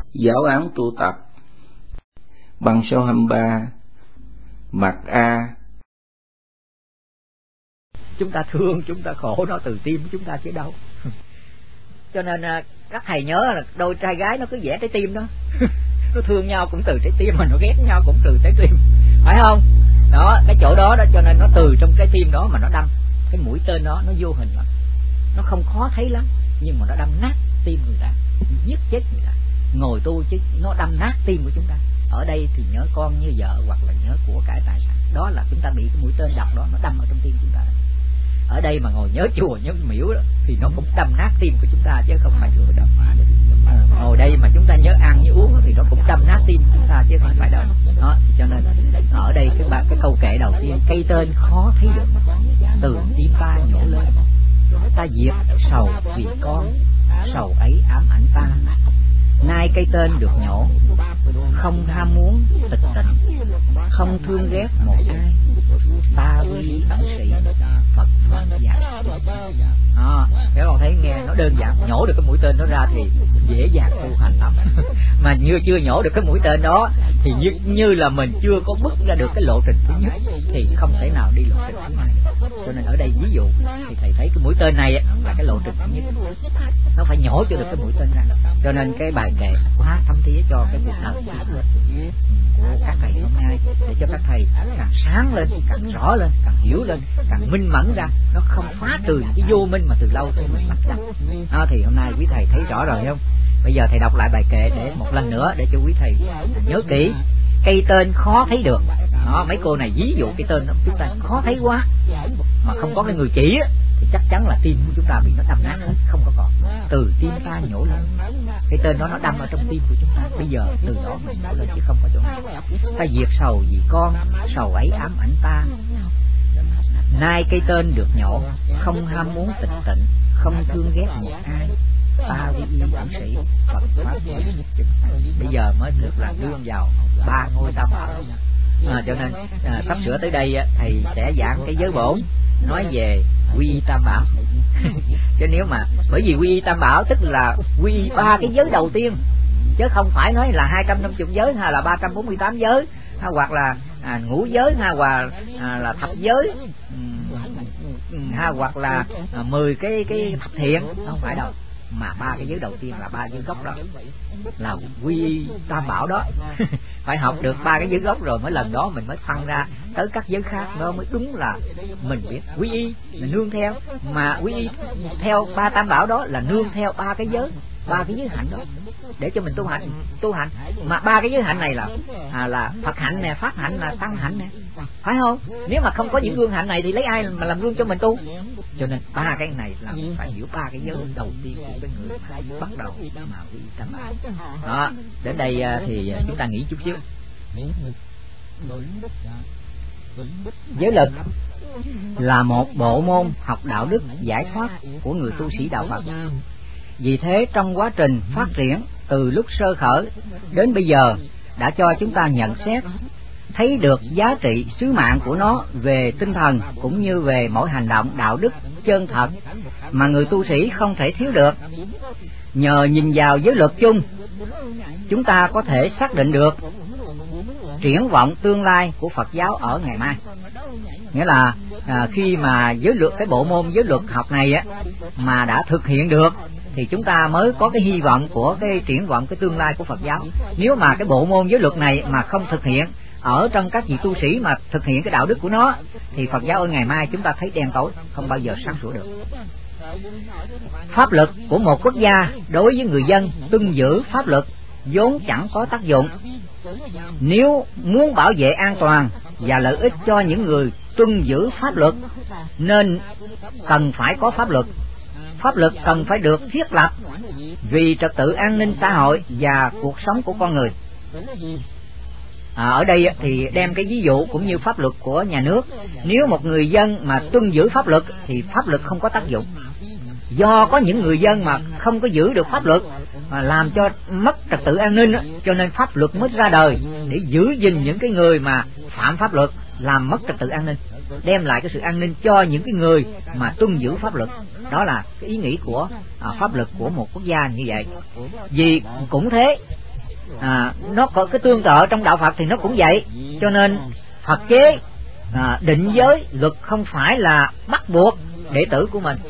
Giáo án tu tập bằng số 23. Mặt A. Chúng ta thương, chúng ta khổ nó từ tim chúng ta chứ đâu. Cho nên các thầy nhớ là đôi trai gái nó cứ vẽ trái tim đó. Nó thương nhau cũng từ trái tim, mà nó ghét nhau cũng từ trái tim, phải không? Đó, cái chỗ đó cho nên nó từ trong cái tim đó mà nó đâm. Cái mũi tên đó nó vô hình lắm, nó không khó thấy lắm, nhưng mà nó đâm nát tim người ta, giết chết người ta. Ngồi tu chứ nó đâm nát tim của chúng ta. Ở đây thì nhớ con như vợ, hoặc là nhớ của cải tài sản, đó là chúng ta bị cái mũi tên độc đó, nó đâm ở trong tim chúng ta. Ở đây mà ngồi nhớ chùa nhớ miễu đó, thì nó cũng đâm nát tim của chúng ta chứ không phải chùa đâu. Ngồi đây mà chúng ta nhớ ăn nhớ uống thì nó cũng đâm nát tim chúng ta chứ không phải đâu. Đó, cho nên ở đây cái câu kệ đầu tiên, cây tên khó thấy được, từ tim ta nhổ lên, ta diệt sầu vì con, sầu ấy ám ảnh ta. Nay cây tên được nhổ, không ham muốn tịch tịnh, không thương ghét một ai, ta quy ẩn sĩ, Phật Pháp dạy. Các con thấy nghe nó đơn giản, nhổ được cái mũi tên đó ra thì dễ dàng tu hành lắm. Mà chưa nhổ được cái mũi tên đó thì như là mình chưa có bước ra được cái lộ trình thứ nhất thì không thể nào đi lộ trình thứ hai. Cho nên ở đây ví dụ thì thầy thấy cái mũi tên này là cái lộ trình thứ nhất, nó phải nhổ cho được cái mũi tên ra. Cho nên cái bài kệ quá thấm thía cho cái cuộc đời của các thầy hôm nay, để cho các thầy càng sáng lên, càng rõ lên, càng hiểu lên, càng minh mẫn ra. Nó không phá trừ cái vô minh mà từ lâu tới mình bắt ra. Thì hôm nay quý thầy thấy rõ rồi không? Bây giờ thầy đọc lại bài kệ để một lần nữa để cho quý thầy nhớ kỹ. Cây tên khó thấy được. Mấy cô này ví dụ cái tên đó chúng ta khó thấy quá, mà không có cái người chỉ thì chắc chắn là tim của chúng ta bị nó đâm nát hết, không có còn. Từ tim ta nhổ lên, cái tên đó nó đâm ở trong tim của chúng ta. Bây giờ từ đó mình nhổ lên chứ không có chỗ nào. Ta diệt sầu vì con, sầu ấy ám ảnh ta. Nay cây tên được nhổ, không ham muốn tịch tịnh, không thương ghét một ai, ta quy y ẩn sĩ, Phật Pháp. Bây giờ mới được là đương vào 3 ngôi tam bảo. Cho nên sắp sửa tới đây thầy sẽ giảng cái giới bổn, nói về quy y tam bảo. Chứ nếu mà bởi vì quy y tam bảo tức là quy y 3 cái giới đầu tiên, chứ không phải nói là 250 giới hay là 348 giới, hoặc là ngũ giới, hoặc là thập giới, hoặc là 10 cái thập thiện, không phải đâu. Mà 3 cái giới đầu tiên là 3 giới gốc đó, là quy y tam bảo đó. Phải học được 3 cái giới gốc rồi mới lần đó mình mới phân ra tới các giới khác, nó mới đúng là mình biết quy y là nương theo. Mà quy y theo 3 tam bảo đó là nương theo 3 cái giới, 3 cái giới hạnh đó để cho mình tu hành. Mà 3 cái giới hạnh này là Phật hạnh nè, Pháp hạnh nè, Tăng hạnh nè, phải không? Nếu mà không có những gương hạnh này thì lấy ai mà làm gương cho mình tu? Cho nên 3 cái này là phải hiểu 3 cái giới đầu tiên của cái người mà bắt đầu mà quy y tam bảo. Đó, đến đây thì chúng ta nghỉ chút xíu. Giới lực là một bộ môn học đạo đức giải thoát của người tu sĩ đạo Phật. Vì thế trong quá trình phát triển từ lúc sơ khởi đến bây giờ đã cho chúng ta nhận xét, thấy được giá trị sứ mạng của nó về tinh thần cũng như về mỗi hành động đạo đức chân thật mà người tu sĩ không thể thiếu được. Nhờ nhìn vào giới luật chung, chúng ta có thể xác định được triển vọng tương lai của Phật giáo ở ngày mai. Nghĩa là khi mà giới luật, cái bộ môn giới luật học này mà đã thực hiện được thì chúng ta mới có cái hy vọng của cái triển vọng cái tương lai của Phật giáo. Nếu mà cái bộ môn giới luật này mà không thực hiện ở trong các vị tu sĩ mà thực hiện cái đạo đức của nó thì Phật giáo ở ngày mai chúng ta thấy đen tối, không bao giờ sáng sủa được. Pháp luật của một quốc gia đối với người dân tuân giữ pháp luật vốn chẳng có tác dụng. Nếu muốn bảo vệ an toàn và lợi ích cho những người tuân giữ pháp luật nên cần phải có pháp luật. Pháp luật cần phải được thiết lập vì trật tự an ninh xã hội và cuộc sống của con người. Ở đây thì đem cái ví dụ cũng như pháp luật của nhà nước. Nếu một người dân mà tuân giữ pháp luật thì pháp luật không có tác dụng. Do có những người dân mà không có giữ được pháp luật mà làm cho mất trật tự an ninh, cho nên pháp luật mới ra đời để giữ gìn những cái người mà phạm pháp luật, làm mất trật tự an ninh, đem lại cái sự an ninh cho những cái người mà tuân giữ pháp luật. Đó là cái ý nghĩ của pháp luật của một quốc gia như vậy. Vì cũng thế, nó có cái tương tự trong đạo Phật thì nó cũng vậy. Cho nên Phật chế định giới luật không phải là bắt buộc đệ tử của mình.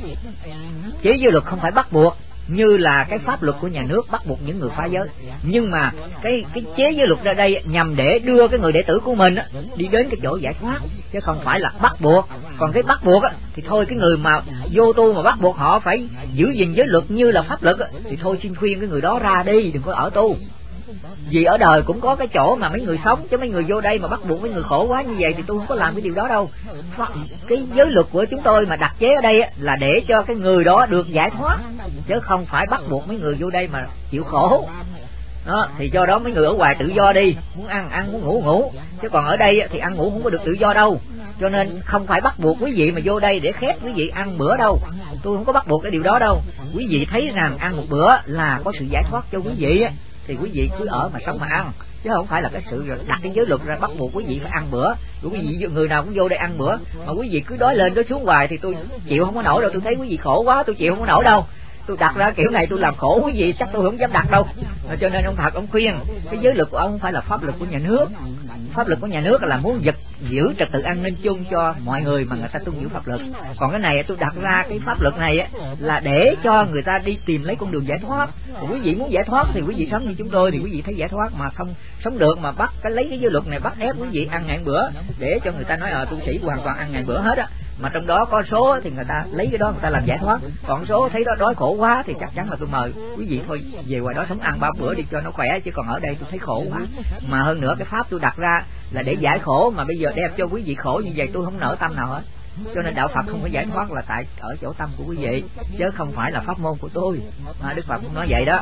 Chế giới luật không phải bắt buộc như là cái pháp luật của nhà nước bắt buộc những người phá giới, nhưng mà cái chế giới luật ra đây nhằm để đưa cái người đệ tử của mình đi đến cái chỗ giải thoát, chứ không phải là bắt buộc. Còn cái bắt buộc thì thôi, cái người mà vô tu mà bắt buộc họ phải giữ gìn giới luật như là pháp luật thì thôi xin khuyên cái người đó ra đi, đừng có ở tu. Vì ở đời cũng có cái chỗ mà mấy người sống, chứ mấy người vô đây mà bắt buộc mấy người khổ quá như vậy thì tôi không có làm cái điều đó đâu. Cái giới luật của chúng tôi mà đặt chế ở đây là để cho cái người đó được giải thoát, chứ không phải bắt buộc mấy người vô đây mà chịu khổ. Đó, thì do đó mấy người ở ngoài tự do đi, muốn ăn ăn, muốn ngủ ngủ, chứ còn ở đây thì ăn ngủ không có được tự do đâu. Cho nên không phải bắt buộc quý vị mà vô đây để khép quý vị ăn bữa đâu. Tôi không có bắt buộc cái điều đó đâu. Quý vị thấy rằng ăn một bữa là có sự giải thoát cho quý vị thì quý vị cứ ở mà sống mà ăn, chứ không phải là cái sự đặt cái giới luật ra bắt buộc quý vị phải ăn bữa. Quý vị người nào cũng vô đây ăn bữa mà quý vị cứ đói lên đói xuống hoài thì tôi chịu không có nổi đâu. Tôi thấy quý vị khổ quá, tôi chịu không có nổi đâu. Tôi đặt ra kiểu này tôi làm khổ quý vị, chắc tôi không dám đặt đâu. Cho nên ông Phật ông khuyên cái giới luật của ông không phải là pháp luật của nhà nước. Pháp luật của nhà nước là muốn giữ trật tự an ninh chung cho mọi người mà người ta tuân giữ pháp luật. Còn cái này tôi đặt ra cái pháp luật này là để cho người ta đi tìm lấy con đường giải thoát. Còn quý vị muốn giải thoát thì quý vị sống như chúng tôi thì quý vị thấy giải thoát, mà không sống được mà bắt lấy cái giới luật này bắt ép quý vị ăn ngàn bữa để cho người ta nói tu sĩ hoàn toàn ăn ngàn bữa hết á. Mà trong đó có số thì người ta lấy cái đó người ta làm giải thoát, còn số thấy đó đói khổ quá thì chắc chắn là tôi mời quý vị thôi về ngoài đó sống ăn 3 bữa đi cho nó khỏe, chứ còn ở đây tôi thấy khổ quá. Mà hơn nữa cái pháp tôi đặt ra là để giải khổ, mà bây giờ đem cho quý vị khổ như vậy tôi không nở tâm nào hết. Cho nên đạo Phật không có giải thoát là tại ở chỗ tâm của quý vị, chứ không phải là pháp môn của tôi. Đức Phật cũng nói vậy đó.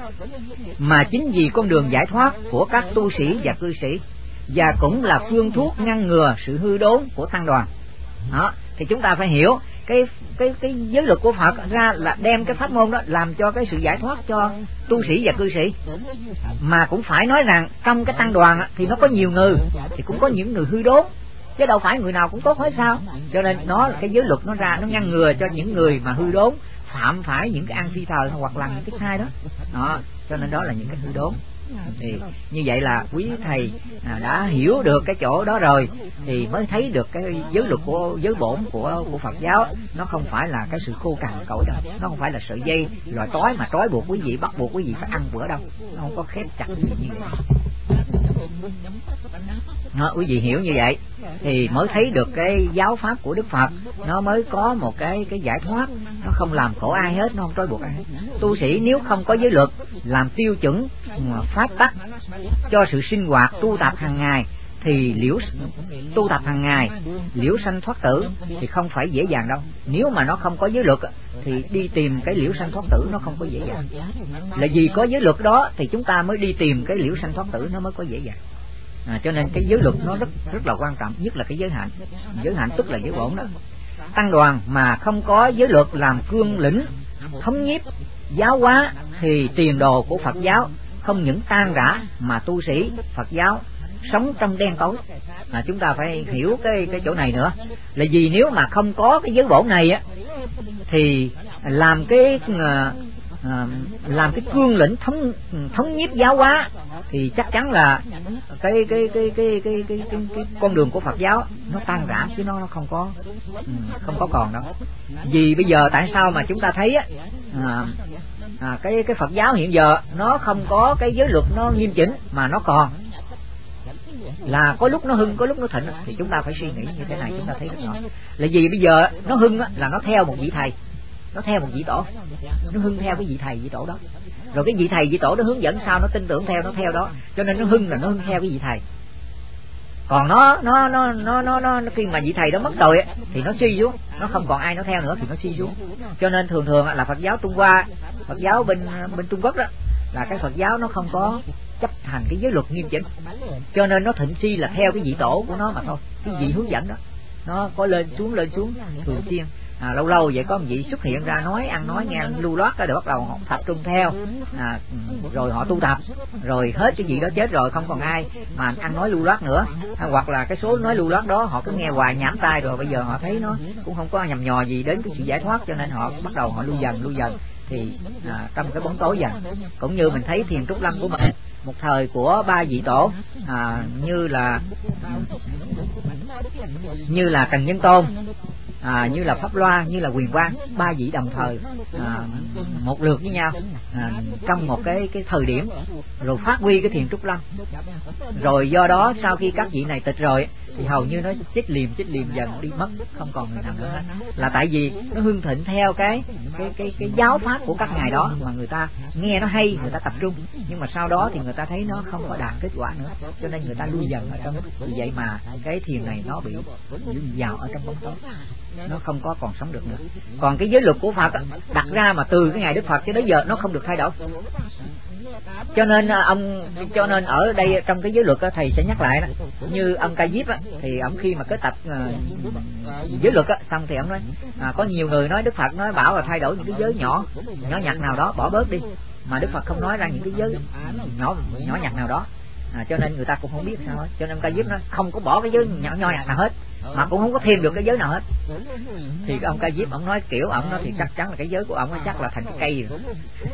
Mà chính vì con đường giải thoát của các tu sĩ và cư sĩ, và cũng là phương thuốc ngăn ngừa sự hư đốn của tăng đoàn. Đó, thì chúng ta phải hiểu cái giới luật của Phật ra là đem cái pháp môn đó làm cho cái sự giải thoát cho tu sĩ và cư sĩ. Mà cũng phải nói rằng trong cái tăng đoàn thì nó có nhiều người, thì cũng có những người hư đốn, chứ đâu phải người nào cũng tốt hết sao. Cho nên cái giới luật nó ra nó ngăn ngừa cho những người mà hư đốn phạm phải những cái ăn phi thời hoặc là những cái sai đó. Đó, cho nên đó là những cái hư đốn. Thì như vậy là quý thầy đã hiểu được cái chỗ đó rồi thì mới thấy được cái giới luật của giới bổn của Phật giáo nó không phải là cái sự khô cằn cỗi đâu, nó không phải là sợi dây loại trói mà trói buộc quý vị, bắt buộc quý vị phải ăn bữa đâu, nó không có khép chặt như vậy. Quý vị hiểu như vậy thì mới thấy được cái giáo pháp của Đức Phật nó mới có một cái giải thoát, nó không làm khổ ai hết, nó không trói buộc ai hết. Tu sĩ nếu không có giới luật làm tiêu chuẩn pháp tắc cho sự sinh hoạt tu tập hàng ngày thì tu tập hàng ngày liễu sanh thoát tử thì không phải dễ dàng đâu. Nếu mà nó không có giới luật thì đi tìm cái liễu sanh thoát tử nó không có dễ dàng. Là vì có giới luật đó thì chúng ta mới đi tìm cái liễu sanh thoát tử nó mới có dễ dàng. Cho nên cái giới luật nó rất là quan trọng, nhất là cái giới hạnh. Giới hạnh tức là giới bổn đó. Tăng đoàn mà không có giới luật làm cương lĩnh thống nhiếp giáo hóa thì tiền đồ của Phật giáo không những tan rã mà tu sĩ Phật giáo sống trong đen tối. Chúng ta phải hiểu cái chỗ này nữa, là vì nếu mà không có cái giới bổn này thì làm cái cương lĩnh thống nhiếp giáo hóa thì chắc chắn là cái con đường của Phật giáo nó tan rã, chứ nó không có còn đâu. Vì bây giờ tại sao mà chúng ta thấy cái Phật giáo hiện giờ nó không có cái giới luật nó nghiêm chỉnh mà nó còn là có lúc nó hưng có lúc nó thịnh, thì chúng ta phải suy nghĩ như thế này. Chúng ta thấy rất rõ là vì bây giờ nó hưng là nó theo một vị thầy, nó theo một vị tổ, nó hưng theo cái vị thầy vị tổ đó, rồi cái vị thầy vị tổ nó hướng dẫn sao nó tin tưởng theo, nó theo đó, cho nên nó hưng là nó hưng theo cái vị thầy. Còn nó khi mà vị thầy đó mất rồi thì nó suy xuống, nó không còn ai nó theo nữa thì nó suy xuống. Cho nên thường là Phật giáo Trung Hoa, Phật giáo bên Trung Quốc đó, là cái Phật giáo nó không có chấp hành cái giới luật nghiêm chỉnh, cho nên nó thịnh suy là theo cái vị tổ của nó mà thôi. Cái vị hướng dẫn đó nó có lên xuống thường xuyên. Lâu lâu vậy có một vị xuất hiện ra nói ăn nói nghe lưu loát rồi bắt đầu họ tập trung theo, rồi họ tu tập, rồi hết cái gì đó chết rồi không còn ai mà ăn nói lưu loát nữa, hoặc là cái số nói lưu loát đó họ cứ nghe hoài nhảm tai, rồi bây giờ họ thấy nó cũng không có nhầm nhò gì đến cái sự giải thoát, cho nên họ bắt đầu họ lưu dần thì trong cái bóng tối dần. Cũng như mình thấy thiền Trúc Lâm của mình một thời của ba vị tổ, như là Trần Nhân Tôn, như là Pháp Loa, như là Quyền Quang, ba vị đồng thời một lượt với nhau trong một cái thời điểm, rồi phát huy cái thiền Trúc Lâm. Rồi do đó sau khi các vị này tịch rồi thì hầu như nó chết liềm dần đi mất, không còn người nào nữa hết. Là tại vì nó hưng thịnh theo cái giáo pháp của các ngài đó, mà người ta nghe nó hay, người ta tập trung, nhưng mà sau đó thì người ta thấy nó không có đạt kết quả nữa, cho nên người ta lui dần ở trong. Vì vậy mà cái thiền này nó bị vào ở trong bóng tối, nó không có còn sống được nữa. Còn cái giới luật của Phật đặt ra mà từ cái ngày Đức Phật cho đến giờ nó không được thay đổi. Cho nên ở đây trong cái giới luật đó, thầy sẽ nhắc lại đó, như ông Ca Diếp thì ông khi mà kết tập giới luật xong thì ông nói có nhiều người nói Đức Phật nói bảo là thay đổi những cái giới nhỏ nhặt nào đó, bỏ bớt đi, mà Đức Phật không nói ra những cái giới nhỏ nhặt nào đó. Cho nên người ta cũng không biết sao hết. Cho nên Ca Diếp nó không có bỏ cái giới nhỏ nhặt nào hết, mà cũng không có thêm được cái giới nào hết. Thì cái ông Ca Diếp ông nói kiểu ông nói thì chắc chắn là cái giới của ông chắc là thành cái cây rồi.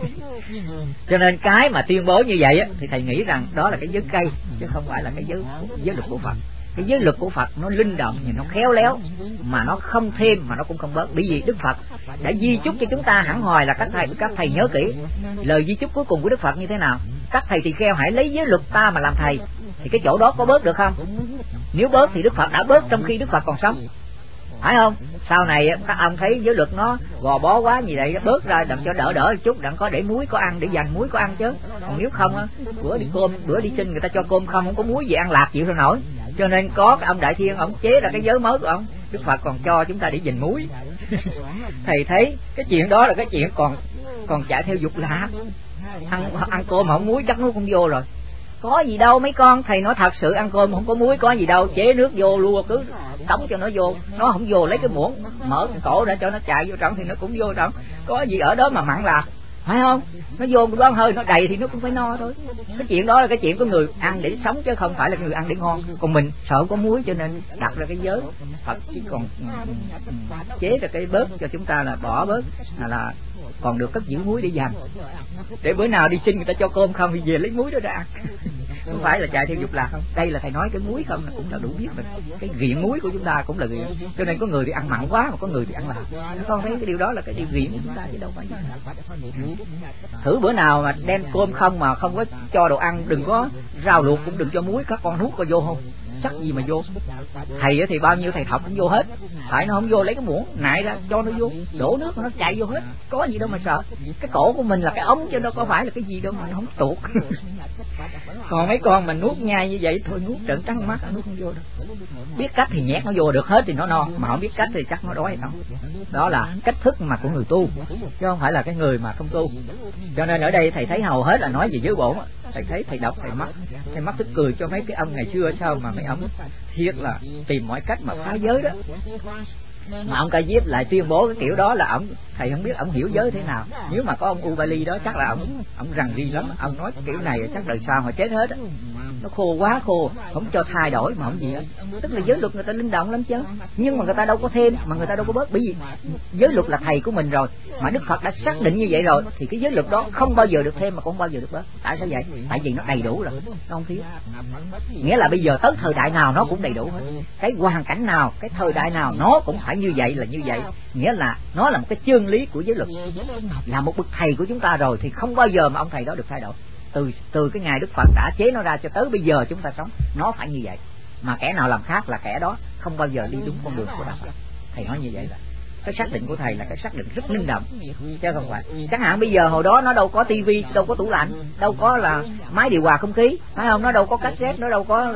Cho nên cái mà tuyên bố như vậy thì thầy nghĩ rằng đó là cái giới cây, chứ không phải là cái giới luật của Phật. Cái giới luật của Phật nó linh động, nó khéo léo, mà nó không thêm mà nó cũng không bớt. Bởi vì Đức Phật đã di chúc cho chúng ta hẳn hoài là các thầy nhớ kỹ lời di chúc cuối cùng của Đức Phật như thế nào. Các thầy tỳ kheo hãy lấy giới luật ta mà làm thầy, thì cái chỗ đó có bớt được không? Nếu bớt thì Đức Phật đã bớt trong khi Đức Phật còn sống, phải không? Sau này các ông thấy giới luật nó gò bó quá gì vậy, bớt ra đặng cho đỡ một chút, đặng có để muối có ăn, để dành muối có ăn chứ. Còn nếu không bữa đi xin người ta cho cơm không có muối gì ăn lạc chịu sao nổi. Cho nên có cái ông Đại Thiên ông chế ra cái giới mới của ông, Đức Phật còn cho chúng ta để dình muối. Thầy thấy cái chuyện đó là cái chuyện còn chạy theo dục lạc. Ăn cơm không muối chắc nó cũng vô rồi. Có gì đâu mấy con, thầy nói thật sự, ăn cơm không có muối có gì đâu, chế nước vô lua cứ đóng cho nó vô, nó không vô lấy cái muỗng mở cái cổ để cho nó chạy vô trong thì nó cũng vô trong. Có gì ở đó mà mặn là, phải không? Nó vô đoán hơi nó đầy thì nó cũng phải no thôi. Cái chuyện đó là cái chuyện của người ăn để sống chứ không phải là người ăn để ngon. Còn mình sợ có muối cho nên đặt ra cái giới Phật chỉ còn chế ra cái bớt cho chúng ta là bỏ bớt, là còn được cất giữ muối để dành, để bữa nào đi xin người ta cho cơm không thì về lấy muối đó ra ăn. Không phải là chạy theo dục lạc không. Đây là thầy nói cái muối không là cũng là đủ biết rồi. Cái nghiện muối của chúng ta cũng là nghiện. Cho nên có người thì ăn mặn quá, mà có người thì ăn lạc. Con thấy cái điều đó là cái điều nghiện của chúng ta chứ đâu phải. Thử bữa nào mà đem cơm không mà không có cho đồ ăn, đừng có rau luộc cũng đừng cho muối, các con nuốt có vô không? Chắc gì mà vô. Thầy thì bao nhiêu thầy học cũng vô hết. Phải nó không vô lấy cái muỗng nại ra cho nó vô, đổ nước nó chạy vô hết. Có gì đâu mà sợ. Cái cổ của mình là cái ống chứ đâu có phải là cái gì đâu mà nó không tuột. Còn mấy con mà nuốt nhai như vậy thôi, nuốt trợn trắng mắt nuốt không vô đâu. Biết cách thì nhét nó vô được hết thì nó no, mà không biết cách thì chắc nó đói không. Đó là cách thức mà của người tu, chứ không phải là cái người mà không tu. Cho nên ở đây thầy thấy hầu hết là nói về giới bổn. Thầy thấy thầy đọc thầy mắc tức cười cho mấy cái ông ngày xưa sao mà mấy ông thiệt là tìm mọi cách mà phá giới đó. Mà ông Ca Diếp lại tuyên bố cái kiểu đó là thầy không biết ông hiểu giới thế nào. Nếu mà có ông Ubali đó chắc là ông rằn ri lắm. Ông nói cái kiểu này chắc đời sau họ chết hết á. Nó khô quá khô, không cho thay đổi mà không gì hết. Tức là giới luật người ta linh động lắm chứ, nhưng mà người ta đâu có thêm, mà người ta đâu có bớt. Bởi vì giới luật là thầy của mình rồi, mà Đức Phật đã xác định như vậy rồi, thì cái giới luật đó không bao giờ được thêm mà cũng không bao giờ được bớt. Tại sao vậy? Tại vì nó đầy đủ rồi, nó không thiếu. Nghĩa là bây giờ tới thời đại nào nó cũng đầy đủ hết. Cái hoàn cảnh nào, cái thời đại nào nó cũng phải như vậy là như vậy. Nghĩa là nó là một cái chương lý của giới luật, là một bậc thầy của chúng ta rồi, thì không bao giờ mà ông thầy đó được thay đổi. Từ cái ngày Đức Phật đã chế nó ra cho tới bây giờ chúng ta sống, nó phải như vậy. Mà kẻ nào làm khác là kẻ đó không bao giờ đi đúng con đường của Đạo Phật. Thầy nói như vậy là cái xác định của thầy là cái xác định rất linh động, chứ không phải. Chẳng hạn bây giờ hồi đó nó đâu có tivi, đâu có tủ lạnh, đâu có là máy điều hòa không khí, phải không? Nó đâu có cassette, nó đâu có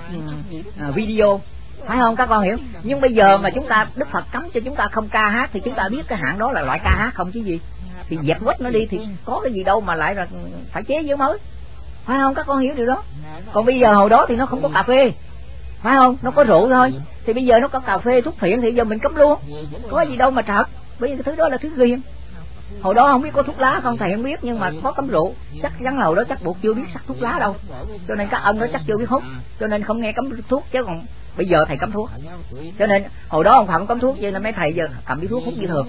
video, phải không? Các con hiểu. Nhưng bây giờ mà chúng ta, Đức Phật cấm cho chúng ta không ca hát, thì chúng ta biết cái hạng đó là loại ca hát không chứ gì. Thì dẹp quách nó đi thì có cái gì đâu mà lại là phải chế giới mới, phải không? Các con hiểu điều đó. Còn bây giờ hồi đó thì nó không có cà phê, phải không? Nó có rượu thôi. Thì bây giờ nó có cà phê, thuốc phiện thì giờ mình cấm luôn. Có gì đâu mà trật. Bởi vì cái thứ đó là thứ riêng. Hồi đó không biết có thuốc lá không, thầy không biết, nhưng mà có cấm rượu. Chắc chắn hồi đó chắc buộc chưa biết sắc thuốc lá đâu. Cho nên các ông đó chắc chưa biết hút, cho nên không nghe cấm thuốc. Chứ còn bây giờ thầy cấm thuốc. Cho nên hồi đó ông Phật cấm thuốc, cho nên mấy thầy giờ cầm điếu thuốc hút như thường.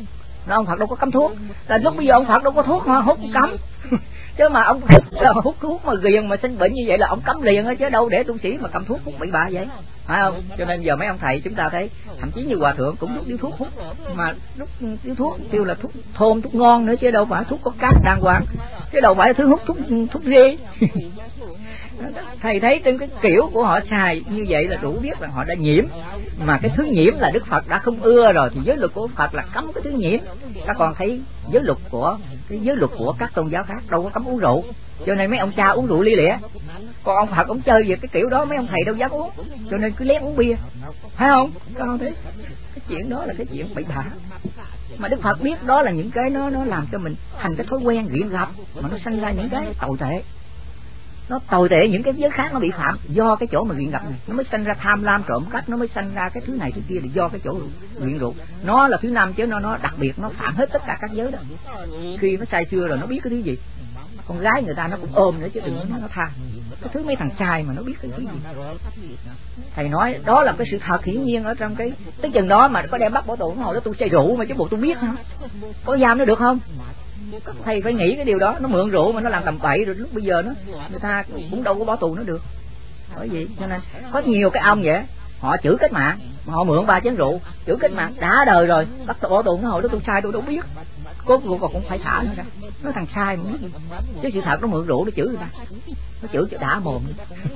nó ông Phật đâu có cấm thuốc, là lúc bây giờ ông Phật đâu có thuốc mà hút cấm. Chứ mà ông hút thuốc mà ghiền mà sinh bệnh như vậy là ông cấm liền á, chứ đâu để tu sĩ mà cầm thuốc hút bậy bạ vậy, phải không? Cho nên giờ mấy ông thầy chúng ta thấy thậm chí như hòa thượng cũng đút điếu thuốc hút, mà đút điếu thuốc kêu là thuốc thơm, thuốc ngon nữa, chứ đâu phải thuốc có cát đàng hoàng, chứ đâu phải thứ hút thuốc rê. Thầy thấy trên cái kiểu của họ xài như vậy là đủ biết là họ đã nhiễm, mà cái thứ nhiễm là Đức Phật đã không ưa rồi, thì giới luật của Phật là cấm cái thứ nhiễm. Các con thấy giới luật của các tôn giáo khác đâu có cấm uống rượu, cho nên mấy ông cha uống rượu lia lịa, còn ông Phật ông chơi về cái kiểu đó mấy ông thầy đâu dám uống, cho nên cứ lén uống bia, phải không? Các con thấy cái chuyện đó là cái chuyện bậy bạ, mà Đức Phật biết đó là những cái nó làm cho mình thành cái thói quen nghiện ngập, mà nó sanh ra những cái tồi tệ. Nó tồi tệ, những cái giới khác nó bị phạm do cái chỗ mà nghiện ngập này, nó mới sanh ra tham lam trộm cắp, nó mới sanh ra cái thứ này thứ kia là do cái chỗ nghiện rượu. Nó là thứ năm chứ nó đặc biệt, nó phạm hết tất cả các giới đó. Khi nó say sưa rồi nó biết cái thứ gì, con gái người ta nó cũng ôm nữa chứ đừng nói nó tha. Cái thứ mấy thằng trai mà nó biết cái thứ gì. Thầy nói đó là cái sự thật hiển nhiên ở trong cái tới chừng đó mà có đem bắt bỏ tù, hồi đó tôi say rượu mà chứ bộ tôi biết hả? Có giam nó được không? Thầy phải nghĩ cái điều đó, nó mượn rượu mà nó làm tầm bậy rồi lúc bây giờ nó người ta cũng đâu có bỏ tù nó được. Bởi vậy cho nên có nhiều cái ông vậy, họ chửi cách mạng, họ mượn 3 chén rượu, chửi cách mạng đã đời rồi, bắt bỏ tù nó, hồi đó tôi sai tôi đâu biết. Cốt rượu còn cũng phải thả nó ra, nó thằng sai mà biết. Chứ sự thật nó mượn rượu nó chửi người ta, nó chửi cho đã mồm.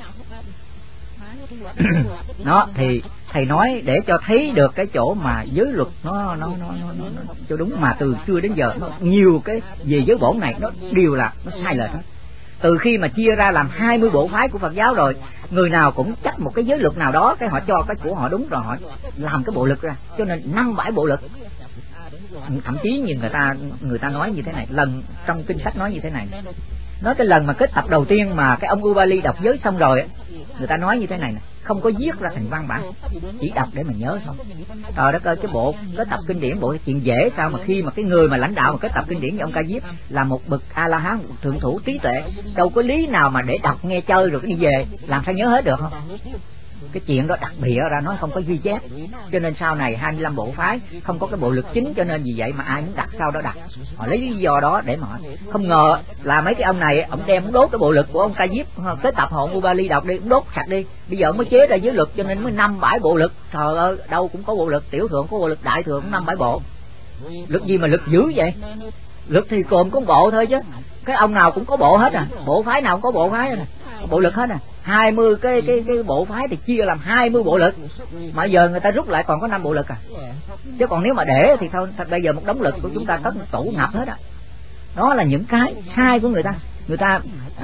Nó thì thầy nói để cho thấy được cái chỗ mà giới luật nó cho đúng, mà từ xưa đến giờ nó nhiều cái về giới bổn này nó đều là nó sai lệch hết. Từ khi mà chia ra làm 20 bộ phái của Phật giáo rồi, người nào cũng chấp một cái giới luật nào đó, cái họ cho cái của họ đúng rồi họ làm cái bộ lực ra, cho nên 5-7 bộ lực. Thậm chí như người ta nói như thế này, lần trong kinh sách nói như thế này, nói cái lần mà kết tập đầu tiên mà cái ông Ubali đọc giới xong rồi, người ta nói như thế này nè, không có viết ra thành văn bản, chỉ đọc để mà nhớ thôi. Trời đất ơi, cái bộ kết tập kinh điển, bộ chuyện dễ sao mà khi mà cái người mà lãnh đạo mà kết tập kinh điển như ông Ca Diếp là một bậc A La Hán thượng thủ trí tuệ, đâu có lý nào mà để đọc nghe chơi rồi đi về làm sao nhớ hết được không? Cái chuyện đó đặc biệt ra nói không có ghi chép, cho nên sau này 25 bộ phái không có cái bộ lực chính, cho nên vì vậy mà ai muốn đặt sau đó đặt, họ lấy lý do đó để mà không ngờ là mấy cái ông này ông đem đốt cái bộ lực của ông Ca Diếp kết tập họ Ubali đọc đi, đốt sạch đi, bây giờ mới chế ra giới luật, cho nên mới 5-7 bộ lực. Trời ơi, đâu cũng có bộ lực, tiểu thượng có bộ lực, đại thượng 5-7 bộ. Lực gì mà lực dữ vậy? Lực thì cồn có bộ thôi chứ cái ông nào cũng có bộ hết à, bộ phái nào cũng có bộ phái này, bộ lực hết à. 20 cái bộ phái thì chia làm 20 bộ lực, mà giờ người ta rút lại còn có 5 bộ lực à. Chứ còn nếu mà để thì thôi, bây giờ một đống lực của chúng ta có một tủ ngập hết á. Đó là những cái sai của người ta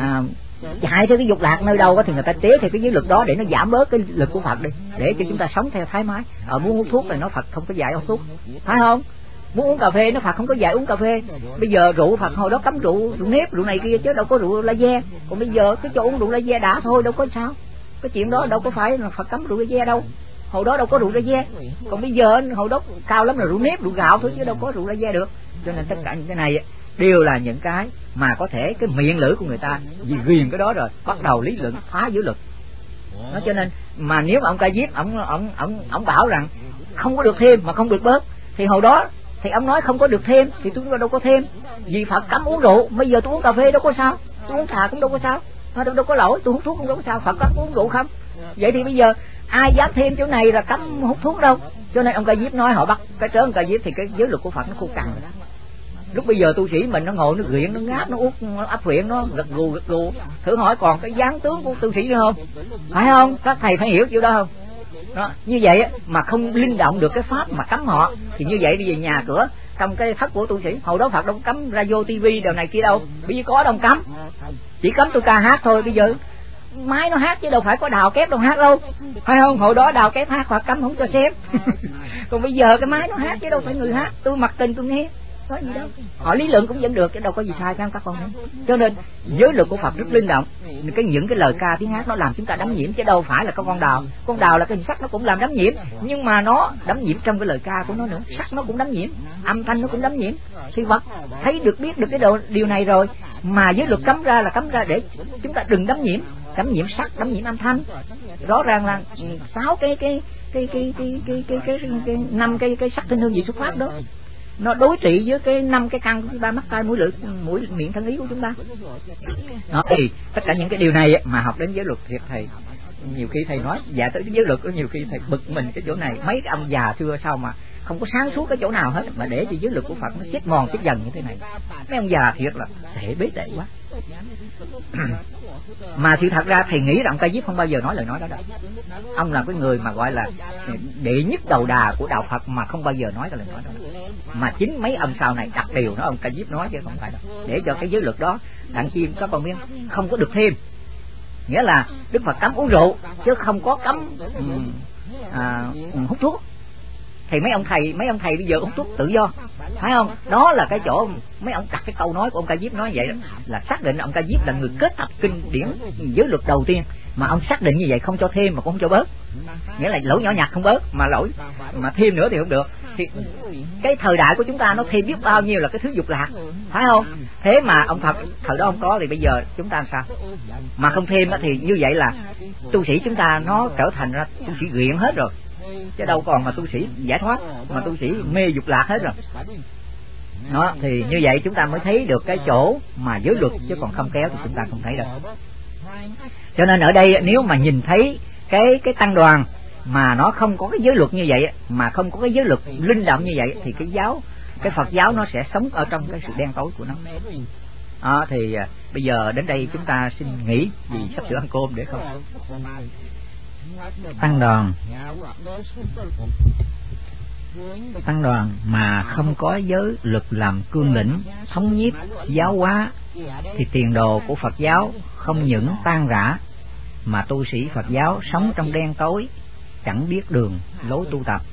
chạy theo cái dục lạc nơi đâu đó, thì người ta chế theo cái giới luật đó để nó giảm bớt cái lực của Phật đi, để cho chúng ta sống theo thái mái. Muốn hút thuốc này nó Phật không có dạy hút thuốc, phải không? Muốn uống cà phê nó Phật không có dạy uống cà phê. Bây giờ rượu Phật hồi đó cấm rượu nếp, rượu này kia chứ đâu có rượu laser. Còn bây giờ cứ cho uống rượu laser đã thôi, đâu có sao. Cái chuyện đó đâu có phải là Phật cấm rượu laser đâu. Hồi đó đâu có rượu laser. Còn bây giờ hồi đó cao lắm là rượu nếp, rượu gạo thôi chứ đâu có rượu laser được. Cho nên tất cả những cái này đều là những cái mà có thể cái miệng lưỡi của người ta vì ghiền cái đó rồi bắt đầu lý luận phá giới luật. Nó cho nên mà nếu mà ông Ca Diếp ông bảo rằng không có được thêm mà không được bớt, thì hồi đó thì ông nói không có được thêm thì tôi đâu có thêm, vì Phật cấm uống rượu. Bây giờ tôi uống cà phê đâu có sao, tôi uống trà cũng đâu có sao, đâu có lỗi, tôi hút thuốc cũng đâu có sao, Phật cấm uống rượu không. Vậy thì bây giờ ai dám thêm chỗ này là cấm hút thuốc đâu. Cho nên ông Ca Diếp nói họ bắt cái trớn ông Ca Diếp thì cái giới luật của Phật nó khô cằn rồi đó. Lúc bây giờ tu sĩ mình nó ngồi nó ghiện, nó ngáp, nó uống ấp huyện, nó gật gù, thử hỏi còn cái dáng tướng của tu sĩ nữa không? Phải không? Các thầy phải hiểu kiểu đó không? Đó, như vậy mà không linh động được cái pháp mà cấm họ, thì như vậy đi về nhà cửa trong cái thất của tu sĩ. Hồi đó Phật đâu cấm radio tivi đồ này kia đâu, bây giờ có đâu cấm, chỉ cấm tôi ca hát thôi. Bây giờ máy nó hát chứ đâu phải có đào kép đâu hát đâu, phải không? Hồi đó đào kép hát Phật cấm không cho xem. Còn bây giờ cái máy nó hát chứ đâu phải người hát, tôi mặc tình tôi nghe, có gì đâu. Họ lý luận cũng vẫn được chứ đâu có gì sai các con thấy. Cho nên giới luật của Phật rất linh động. Những cái lời ca tiếng hát nó làm chúng ta đắm nhiễm chứ đâu phải là con đào. Con đào là cái hình sắc nó cũng làm đắm nhiễm, nhưng mà nó đắm nhiễm trong cái lời ca của nó nữa, sắc nó cũng đắm nhiễm, âm thanh nó cũng đắm nhiễm. Thì Phật thấy được biết được cái điều này rồi, mà giới luật cấm ra là cấm ra để chúng ta đừng đắm nhiễm sắc, đắm nhiễm âm thanh. Rõ ràng là 6 cái 5 cái sắc thanh hương vị xuất phát đó. nó đối trị với cái 5 cái căn của chúng ta, mắt tai mũi lưỡi mũi miệng thân ý của chúng ta. Đó, thì tất cả những cái điều này mà học đến giới luật thì thầy nhiều khi thầy nói dạ tới giới luật, có nhiều khi thầy bực mình cái chỗ này, mấy cái ông già xưa sao mà không có sáng suốt cái chỗ nào hết mà để cho giới luật của Phật nó chết mòn chết dần như thế này. Mấy ông già thiệt là tệ bế tệ quá. Mà sự thật ra thầy nghĩ rằng Ca Diếp không bao giờ nói lời nói đó đâu. Ông là cái người mà gọi là đệ nhất đầu đà của đạo Phật mà không bao giờ nói cái lời nói đó. Mà chính mấy ông sau này đặt điều nó ông Ca Diếp nói chứ không phải đâu. Để cho cái giới luật đó đặng chim các con biết không có được thêm. Nghĩa là Đức Phật cấm uống rượu chứ không có cấm hút thuốc. Thì mấy ông thầy bây giờ hút thuốc tự do, phải không? Đó là cái chỗ mấy ông đặt cái câu nói của ông Ca Diếp nói vậy đó, là xác định ông Ca Diếp là người kết hợp kinh điển giới luật đầu tiên, mà ông xác định như vậy, không cho thêm mà cũng không cho bớt. Nghĩa là lỗi nhỏ nhặt không bớt, mà lỗi mà thêm nữa thì không được. Thì cái thời đại của chúng ta nó thêm biết bao nhiêu là cái thứ dục lạc, phải không? Thế mà ông Phật thời đó không có thì bây giờ chúng ta làm sao? Mà không thêm thì như vậy là tu sĩ chúng ta nó trở thành ra tu sĩ nghiện hết rồi, chứ đâu còn mà tu sĩ giải thoát, mà tu sĩ mê dục lạc hết rồi. Đó, thì như vậy chúng ta mới thấy được cái chỗ mà giới luật, chứ còn không kéo thì chúng ta không thấy đâu. Cho nên ở đây nếu mà nhìn thấy cái tăng đoàn mà nó không có cái giới luật như vậy, mà không có cái giới luật linh động như vậy, thì cái Phật giáo nó sẽ sống ở trong cái sự đen tối của nó. Thì bây giờ đến đây chúng ta xin nghỉ vì sắp sửa ăn cơm để không. Tăng đoàn mà không có giới luật làm cương lĩnh thống nhiếp giáo hóa thì tiền đồ của Phật giáo không những tan rã, mà tu sĩ Phật giáo sống trong đen tối, chẳng biết đường lối tu tập.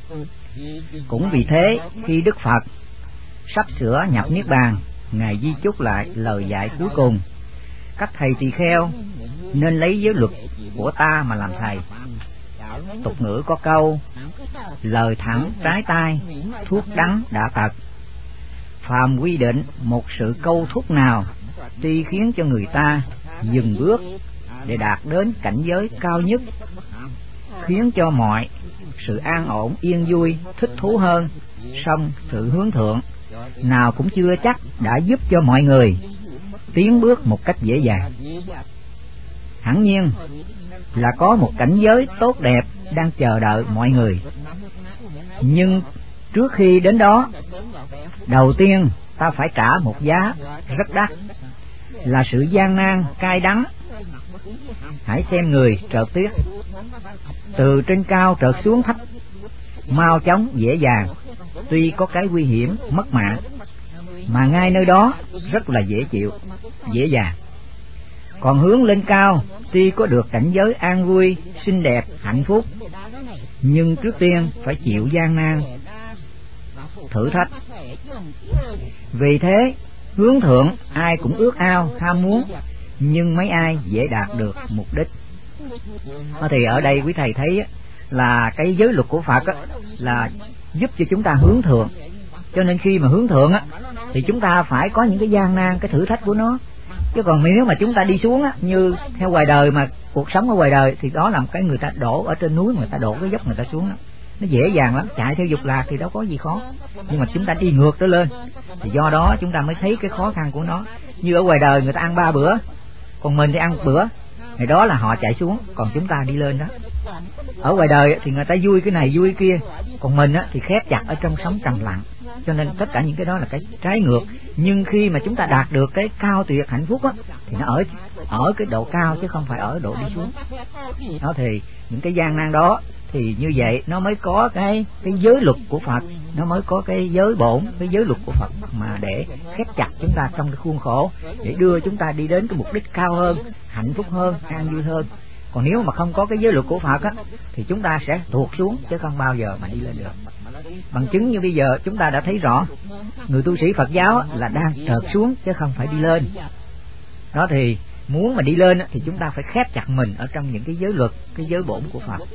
Cũng vì thế, khi Đức Phật sắp sửa nhập Niết Bàn, Ngài di chúc lại lời dạy cuối cùng: các thầy tỳ kheo nên lấy giới luật của ta mà làm thầy. Tục ngữ có câu: lời thẳng trái tai, thuốc đắng đã tật. Phàm quy định một sự câu thúc nào tuy khiến cho người ta dừng bước để đạt đến cảnh giới cao nhất, khiến cho mọi sự an ổn yên vui thích thú hơn, song sự hướng thượng nào cũng chưa chắc đã giúp cho mọi người tiến bước một cách dễ dàng. Hẳn nhiên là có một cảnh giới tốt đẹp đang chờ đợi mọi người, nhưng trước khi đến đó, đầu tiên ta phải trả một giá rất đắt, là sự gian nan cay đắng. Hãy xem người trợt tuyết, từ trên cao trợt xuống thấp, mau chóng dễ dàng, tuy có cái nguy hiểm mất mạng, mà ngay nơi đó rất là dễ chịu, dễ dàng. Còn hướng lên cao, tuy có được cảnh giới an vui, xinh đẹp, hạnh phúc, nhưng trước tiên phải chịu gian nan, thử thách. Vì thế, hướng thượng ai cũng ước ao, tham muốn, nhưng mấy ai dễ đạt được mục đích. Thì ở đây quý thầy thấy là cái giới luật của Phật là giúp cho chúng ta hướng thượng. Cho nên khi mà hướng thượng thì chúng ta phải có những cái gian nan, cái thử thách của nó. Chứ còn nếu mà chúng ta đi xuống như theo ngoài đời, mà cuộc sống ở ngoài đời, thì đó là cái người ta đổ ở trên núi, người ta đổ cái dốc người ta xuống đó. Nó dễ dàng lắm, chạy theo dục lạc thì đâu có gì khó. Nhưng mà chúng ta đi ngược trở lên, thì do đó chúng ta mới thấy cái khó khăn của nó. Như ở ngoài đời người ta ăn 3 bữa, còn mình thì ăn 1 bữa, thì đó là họ chạy xuống, còn chúng ta đi lên đó. Ở ngoài đời thì người ta vui cái này vui cái kia, còn mình thì khép chặt ở trong sống trầm lặng. Cho nên tất cả những cái đó là cái trái ngược. Nhưng khi mà chúng ta đạt được cái cao tuyệt hạnh phúc thì nó ở cái độ cao chứ không phải ở độ đi xuống. Đó, thì những cái gian nan đó thì như vậy nó mới có cái giới luật của Phật, nó mới có cái giới bổn, cái giới luật của Phật mà để khép chặt chúng ta trong cái khuôn khổ, để đưa chúng ta đi đến cái mục đích cao hơn, hạnh phúc hơn, an vui hơn. Còn nếu mà không có cái giới luật của Phật thì chúng ta sẽ tuột xuống chứ không bao giờ mà đi lên được. Bằng chứng như bây giờ chúng ta đã thấy rõ, người tu sĩ Phật giáo là đang trợt xuống chứ không phải đi lên. Đó, thì muốn mà đi lên thì chúng ta phải khép chặt mình ở trong những cái giới luật, cái giới bổn của Phật.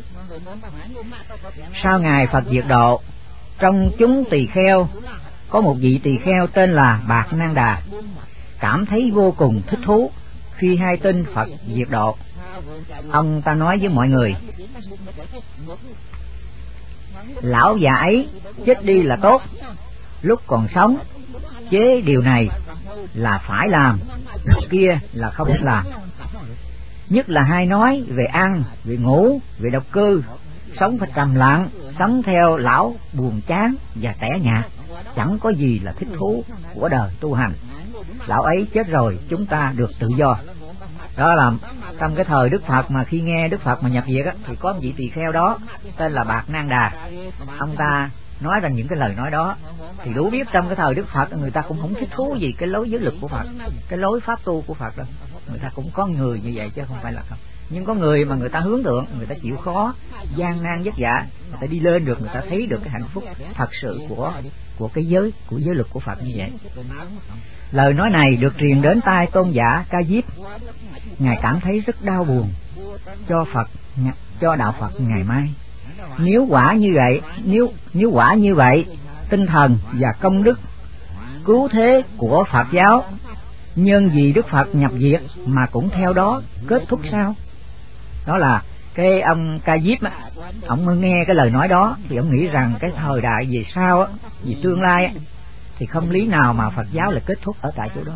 Sau ngày Phật diệt độ, trong chúng tỳ kheo có một vị tỳ kheo tên là Bạc Nan Đà, cảm thấy vô cùng thích thú khi hay tin Phật diệt độ. Ông ta nói với mọi người: lão già ấy chết đi là tốt, lúc còn sống chế điều này là phải làm, lúc kia là không làm. Nhất là hay nói về ăn, về ngủ, về độc cư, sống phải trầm lặng, sống theo lão buồn chán và tẻ nhạt, chẳng có gì là thích thú của đời tu hành. Lão ấy chết rồi, chúng ta được tự do. Đó là trong cái thời Đức Phật, mà khi nghe Đức Phật mà nhập diệt á, thì có một vị tỳ kheo đó tên là Bạc Nan Đà. Ông ta nói rằng những cái lời nói đó thì đủ biết trong cái thời Đức Phật người ta cũng không thích thú gì cái lối giới lực của Phật, cái lối pháp tu của Phật đâu. Người ta cũng có người như vậy chứ không phải là không. Nhưng có người mà người ta hướng thượng, người ta chịu khó, gian nan vất vả, người ta đi lên được, người ta thấy được cái hạnh phúc thật sự của cái giới, của giới lực của Phật như vậy. Lời nói này được truyền đến tai tôn giả Ca Diếp. Ngài cảm thấy rất đau buồn cho đạo Phật ngày mai. Nếu quả như vậy, tinh thần và công đức cứu thế của Phật giáo nhân vì Đức Phật nhập diệt mà cũng theo đó kết thúc sao? Đó là cái ông Ca Diếp á, ông mới nghe cái lời nói đó thì ông nghĩ rằng cái thời đại về sau á, về tương lai á, thì không lý nào mà Phật giáo lại kết thúc ở tại chỗ đó.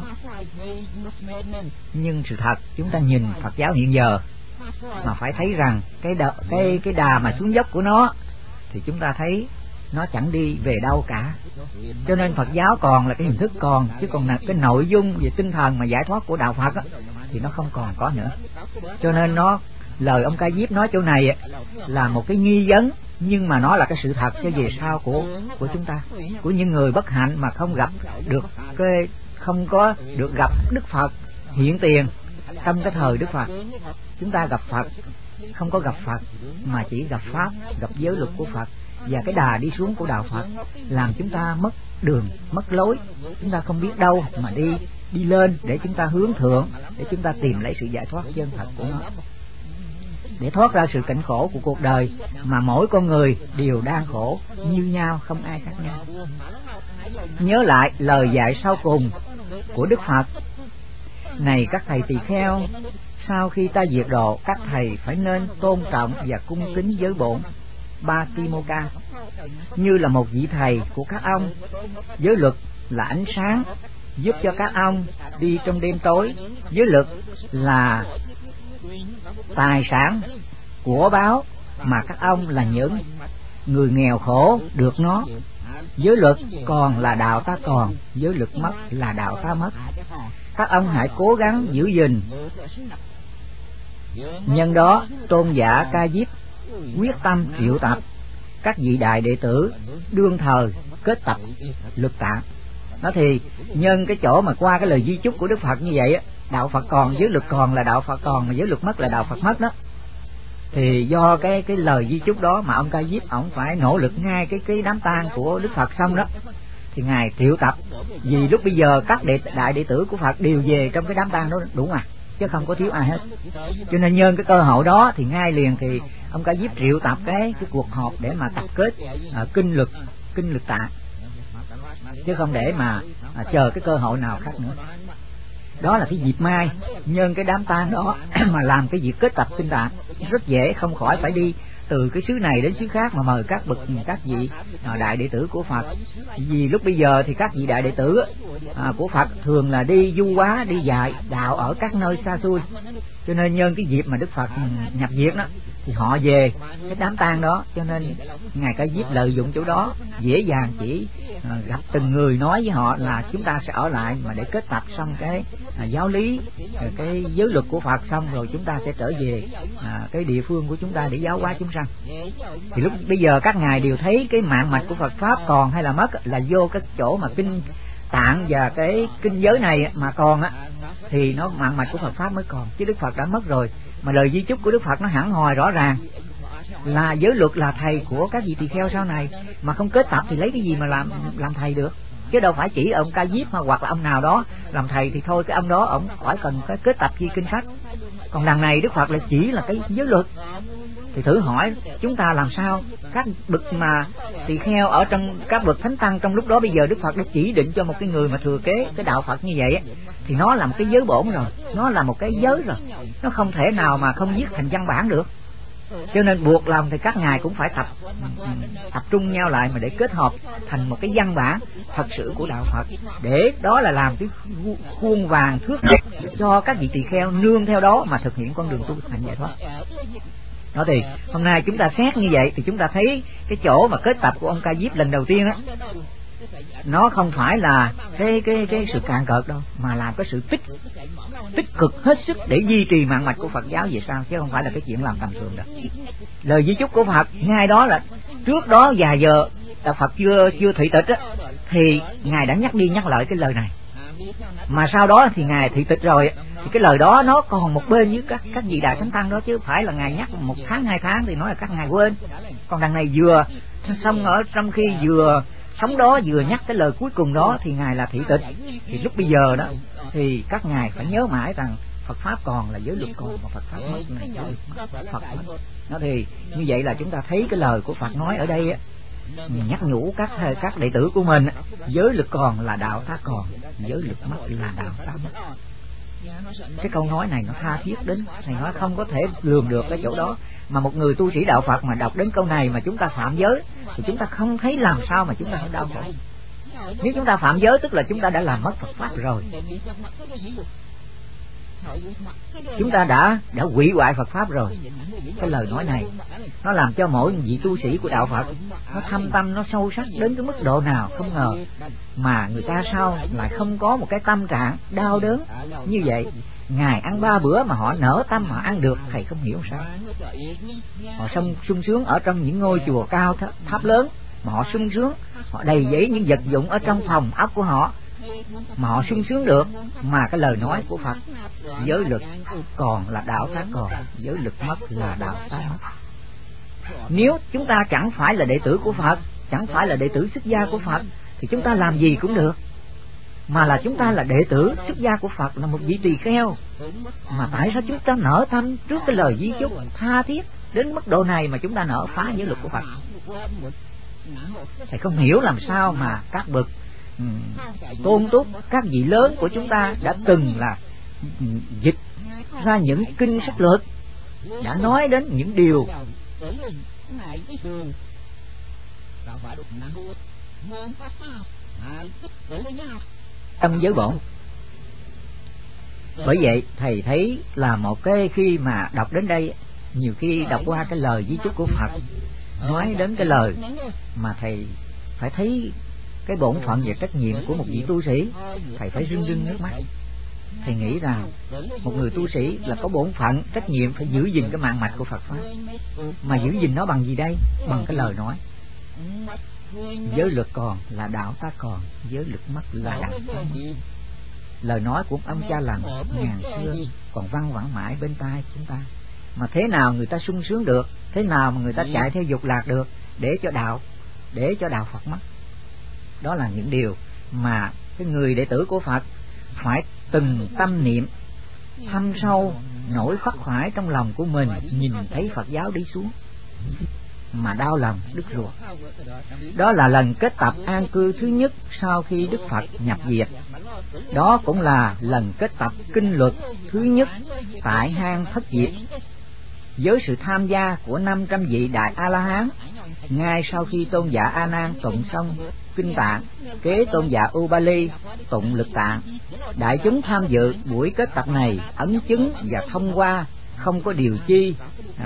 Nhưng sự thật chúng ta nhìn Phật giáo hiện giờ mà phải thấy rằng cái đà mà xuống dốc của nó thì chúng ta thấy nó chẳng đi về đâu cả. Cho nên Phật giáo còn là cái hình thức còn, chứ còn là cái nội dung về tinh thần mà giải thoát của đạo Phật á, thì nó không còn có nữa. Cho nên lời ông Ca Diếp nói chỗ này là một cái nghi vấn, nhưng mà nó là cái sự thật cho về sau của chúng ta, của những người bất hạnh mà không có được gặp Đức Phật hiện tiền trong cái thời Đức Phật. Chúng ta gặp Phật không có gặp Phật mà chỉ gặp pháp, gặp giới luật của Phật, và cái đà đi xuống của đạo Phật làm chúng ta mất đường, mất lối. Chúng ta không biết đâu mà đi lên để chúng ta hướng thượng, để chúng ta tìm lấy sự giải thoát chân thật của nó, để thoát ra sự cảnh khổ của cuộc đời mà mỗi con người đều đang khổ như nhau, không ai khác nhau. Nhớ lại lời dạy sau cùng của Đức Phật: này các thầy tỳ kheo, sau khi ta diệt độ, các thầy phải nên tôn trọng và cung kính giới bổn Patimokkha như là một vị thầy của các ông. Giới luật là ánh sáng giúp cho các ông đi trong đêm tối. Giới luật là tài sản của báo mà các ông là những người nghèo khổ được nó. Giới luật còn là đạo ta còn, giới luật mất là đạo ta mất. Các ông hãy cố gắng giữ gìn. Nhân đó tôn giả Ca Diếp quyết tâm triệu tập các vị đại đệ tử đương thời kết tập Lực Tạng. Nó thì nhân cái chỗ mà qua cái lời di chúc của Đức Phật như vậy á, đạo Phật còn, giới luật còn là đạo Phật còn, mà giới luật mất là đạo Phật mất đó. Thì do cái lời di chúc đó mà ông Ca Diếp ổng phải nỗ lực ngay cái đám tang của Đức Phật xong đó, thì ngài triệu tập. Vì lúc bây giờ các đại đệ tử của Phật đều về trong cái đám tang đó đủ mà, chứ không có thiếu ai hết. Cho nên nhân cái cơ hội đó thì ngay liền thì ông Ca Diếp triệu tập cái cuộc họp để mà tập kết kinh lực tạng, chứ không để mà chờ cái cơ hội nào khác nữa. Đó là cái dịp mai nhân cái đám tang đó mà làm cái việc kết tập kinh tạng rất dễ, không khỏi phải đi từ cái xứ này đến xứ khác mà mời các vị đại đệ tử của Phật. Vì lúc bây giờ thì các vị đại đệ tử của Phật thường là đi du hóa, đi dạy đạo ở các nơi xa xôi, cho nên nhân cái dịp mà Đức Phật nhập diệt đó thì họ về cái đám tang đó. Cho nên ngài Ca Diếp lợi dụng chỗ đó dễ dàng chỉ gặp từng người nói với họ là chúng ta sẽ ở lại mà để kết tập xong cái giáo lý, cái giới luật của Phật xong rồi chúng ta sẽ trở về cái địa phương của chúng ta để giáo hóa chúng sanh. Thì lúc bây giờ các ngài đều thấy cái mạng mạch của Phật pháp còn hay là mất là vô cái chỗ mà kinh tạng và cái kinh giới này mà còn á, thì nó mạng mạch của Phật pháp mới còn, chứ Đức Phật đã mất rồi. Mà lời di chúc của Đức Phật nó hẳn hoi rõ ràng là giới luật là thầy của các vị tỳ kheo sau này, mà không kết tập thì lấy cái gì mà làm thầy được, chứ đâu phải chỉ ông Ca Diếp hoặc là ông nào đó làm thầy thì thôi, cái ông đó ông khỏi cần phải kết tập ghi kinh sách. Còn đằng này Đức Phật là chỉ là cái giới luật. Thì thử hỏi chúng ta làm sao, các bậc mà tỳ kheo ở trong các bậc thánh tăng trong lúc đó, bây giờ Đức Phật đã chỉ định cho một cái người mà thừa kế cái đạo Phật như vậy thì nó là một cái giới bổn rồi, nó là một cái giới rồi, nó không thể nào mà không viết thành văn bản được. Cho nên buộc lòng thì các ngài cũng phải tập trung nhau lại mà để kết hợp thành một cái văn bản thật sự của đạo Phật, để đó là làm cái khuôn vàng thước cho các vị tỳ kheo nương theo đó mà thực hiện con đường tu hành giải thoát. Đó thì hôm nay chúng ta xét như vậy thì chúng ta thấy cái chỗ mà kết tập của ông Ca Diếp lần đầu tiên đó, nó không phải là cái sự cạn cợt đâu, mà là cái sự tích cực hết sức để duy trì mạng mạch của Phật giáo về sau, chứ không phải là cái chuyện làm tầm thường đâu. Lời di chúc của Phật ngay đó là trước đó vài giờ đạo Phật chưa thị tịch á, thì ngài đã nhắc đi nhắc lại cái lời này, mà sau đó thì ngài thị tịch rồi thì cái lời đó nó còn một bên với các vị đại thánh tăng đó, chứ phải là ngài nhắc 1 tháng 2 tháng thì nói là các ngài quên. Còn đằng này vừa xong ở trong khi vừa sống đó vừa nhắc cái lời cuối cùng đó thì ngài là thị tịch, thì lúc bây giờ đó thì các ngài phải nhớ mãi rằng Phật pháp còn là giới luật còn, mà Phật pháp mất là giới luật mất, Phật mất. Nó thì như vậy là chúng ta thấy cái lời của Phật nói ở đây á, nhắc nhủ các đệ tử của mình, giới luật còn là đạo ta còn, giới luật mất là đạo ta mất. Cái câu nói này nó tha thiết đến, thầy nói không có thể lường được cái chỗ đó. Mà một người tu sĩ đạo Phật mà đọc đến câu này mà chúng ta phạm giới thì chúng ta không thấy làm sao mà chúng ta không đau khổ. Nếu chúng ta phạm giới tức là chúng ta đã làm mất Phật pháp rồi, chúng ta đã hủy hoại Phật pháp rồi. Cái lời nói này nó làm cho mỗi vị tu sĩ của đạo Phật nó thâm tâm, nó sâu sắc đến cái mức độ nào không ngờ, mà người ta sao lại không có một cái tâm trạng đau đớn như vậy. Ngày ăn 3 bữa mà họ nở tâm họ ăn được, thầy không hiểu sao. Họ sung sướng ở trong những ngôi chùa cao tháp lớn, mà họ sung sướng, họ đầy dẫy những vật dụng ở trong phòng ốc của họ mà họ sung sướng được. Mà cái lời nói của Phật, giới luật còn là đạo ta còn, giới luật mất là đạo ta mất. Nếu chúng ta chẳng phải là đệ tử của Phật, chẳng phải là đệ tử xuất gia của Phật thì chúng ta làm gì cũng được, mà là chúng ta là đệ tử xuất gia của Phật, là một vị tỳ kheo. Mà tại sao chúng ta nở tâm trước cái lời di chúc tha thiết đến mức độ này mà chúng ta nở phá giới luật của Phật? Thầy không hiểu làm sao mà các bậc tôn túc, các vị lớn của chúng ta đã từng là dịch ra những kinh sách luật, đã nói đến những điều trong giới bổn. Bởi vậy thầy thấy là một cái khi mà đọc đến đây, nhiều khi đọc qua cái lời di chúc của Phật nói đến cái lời mà thầy phải thấy cái bổn phận và trách nhiệm của một vị tu sĩ, thầy phải rưng rưng nước mắt. Thầy nghĩ rằng một người tu sĩ là có bổn phận trách nhiệm phải giữ gìn cái mạng mạch của Phật pháp. Mà giữ gìn nó bằng gì đây? Bằng cái lời nói. Giới luật còn là đạo ta còn, giới luật mất là đạo ta mất. Lời nói của ông cha lành ngàn xưa còn văng vẳng mãi bên tai chúng ta. Mà thế nào người ta sung sướng được, thế nào mà người ta chạy theo dục lạc được, để cho đạo Phật mất. Đó là những điều mà cái người đệ tử của Phật phải từng tâm niệm thâm sâu, nỗi khắc khoải trong lòng của mình, nhìn thấy Phật giáo đi xuống mà đau lòng đứt ruột. Đó là lần kết tập an cư thứ nhất sau khi Đức Phật nhập diệt. Đó cũng là lần kết tập kinh luật thứ nhất tại hang Thất Diệp, với sự tham gia của 500 vị Đại A-la-hán. Ngay sau khi tôn giả A Nan tụng xong kinh tạng, kế tôn giả Ubali tụng lực tạng, đại chúng tham dự buổi kết tập này ấn chứng và thông qua, không có điều chi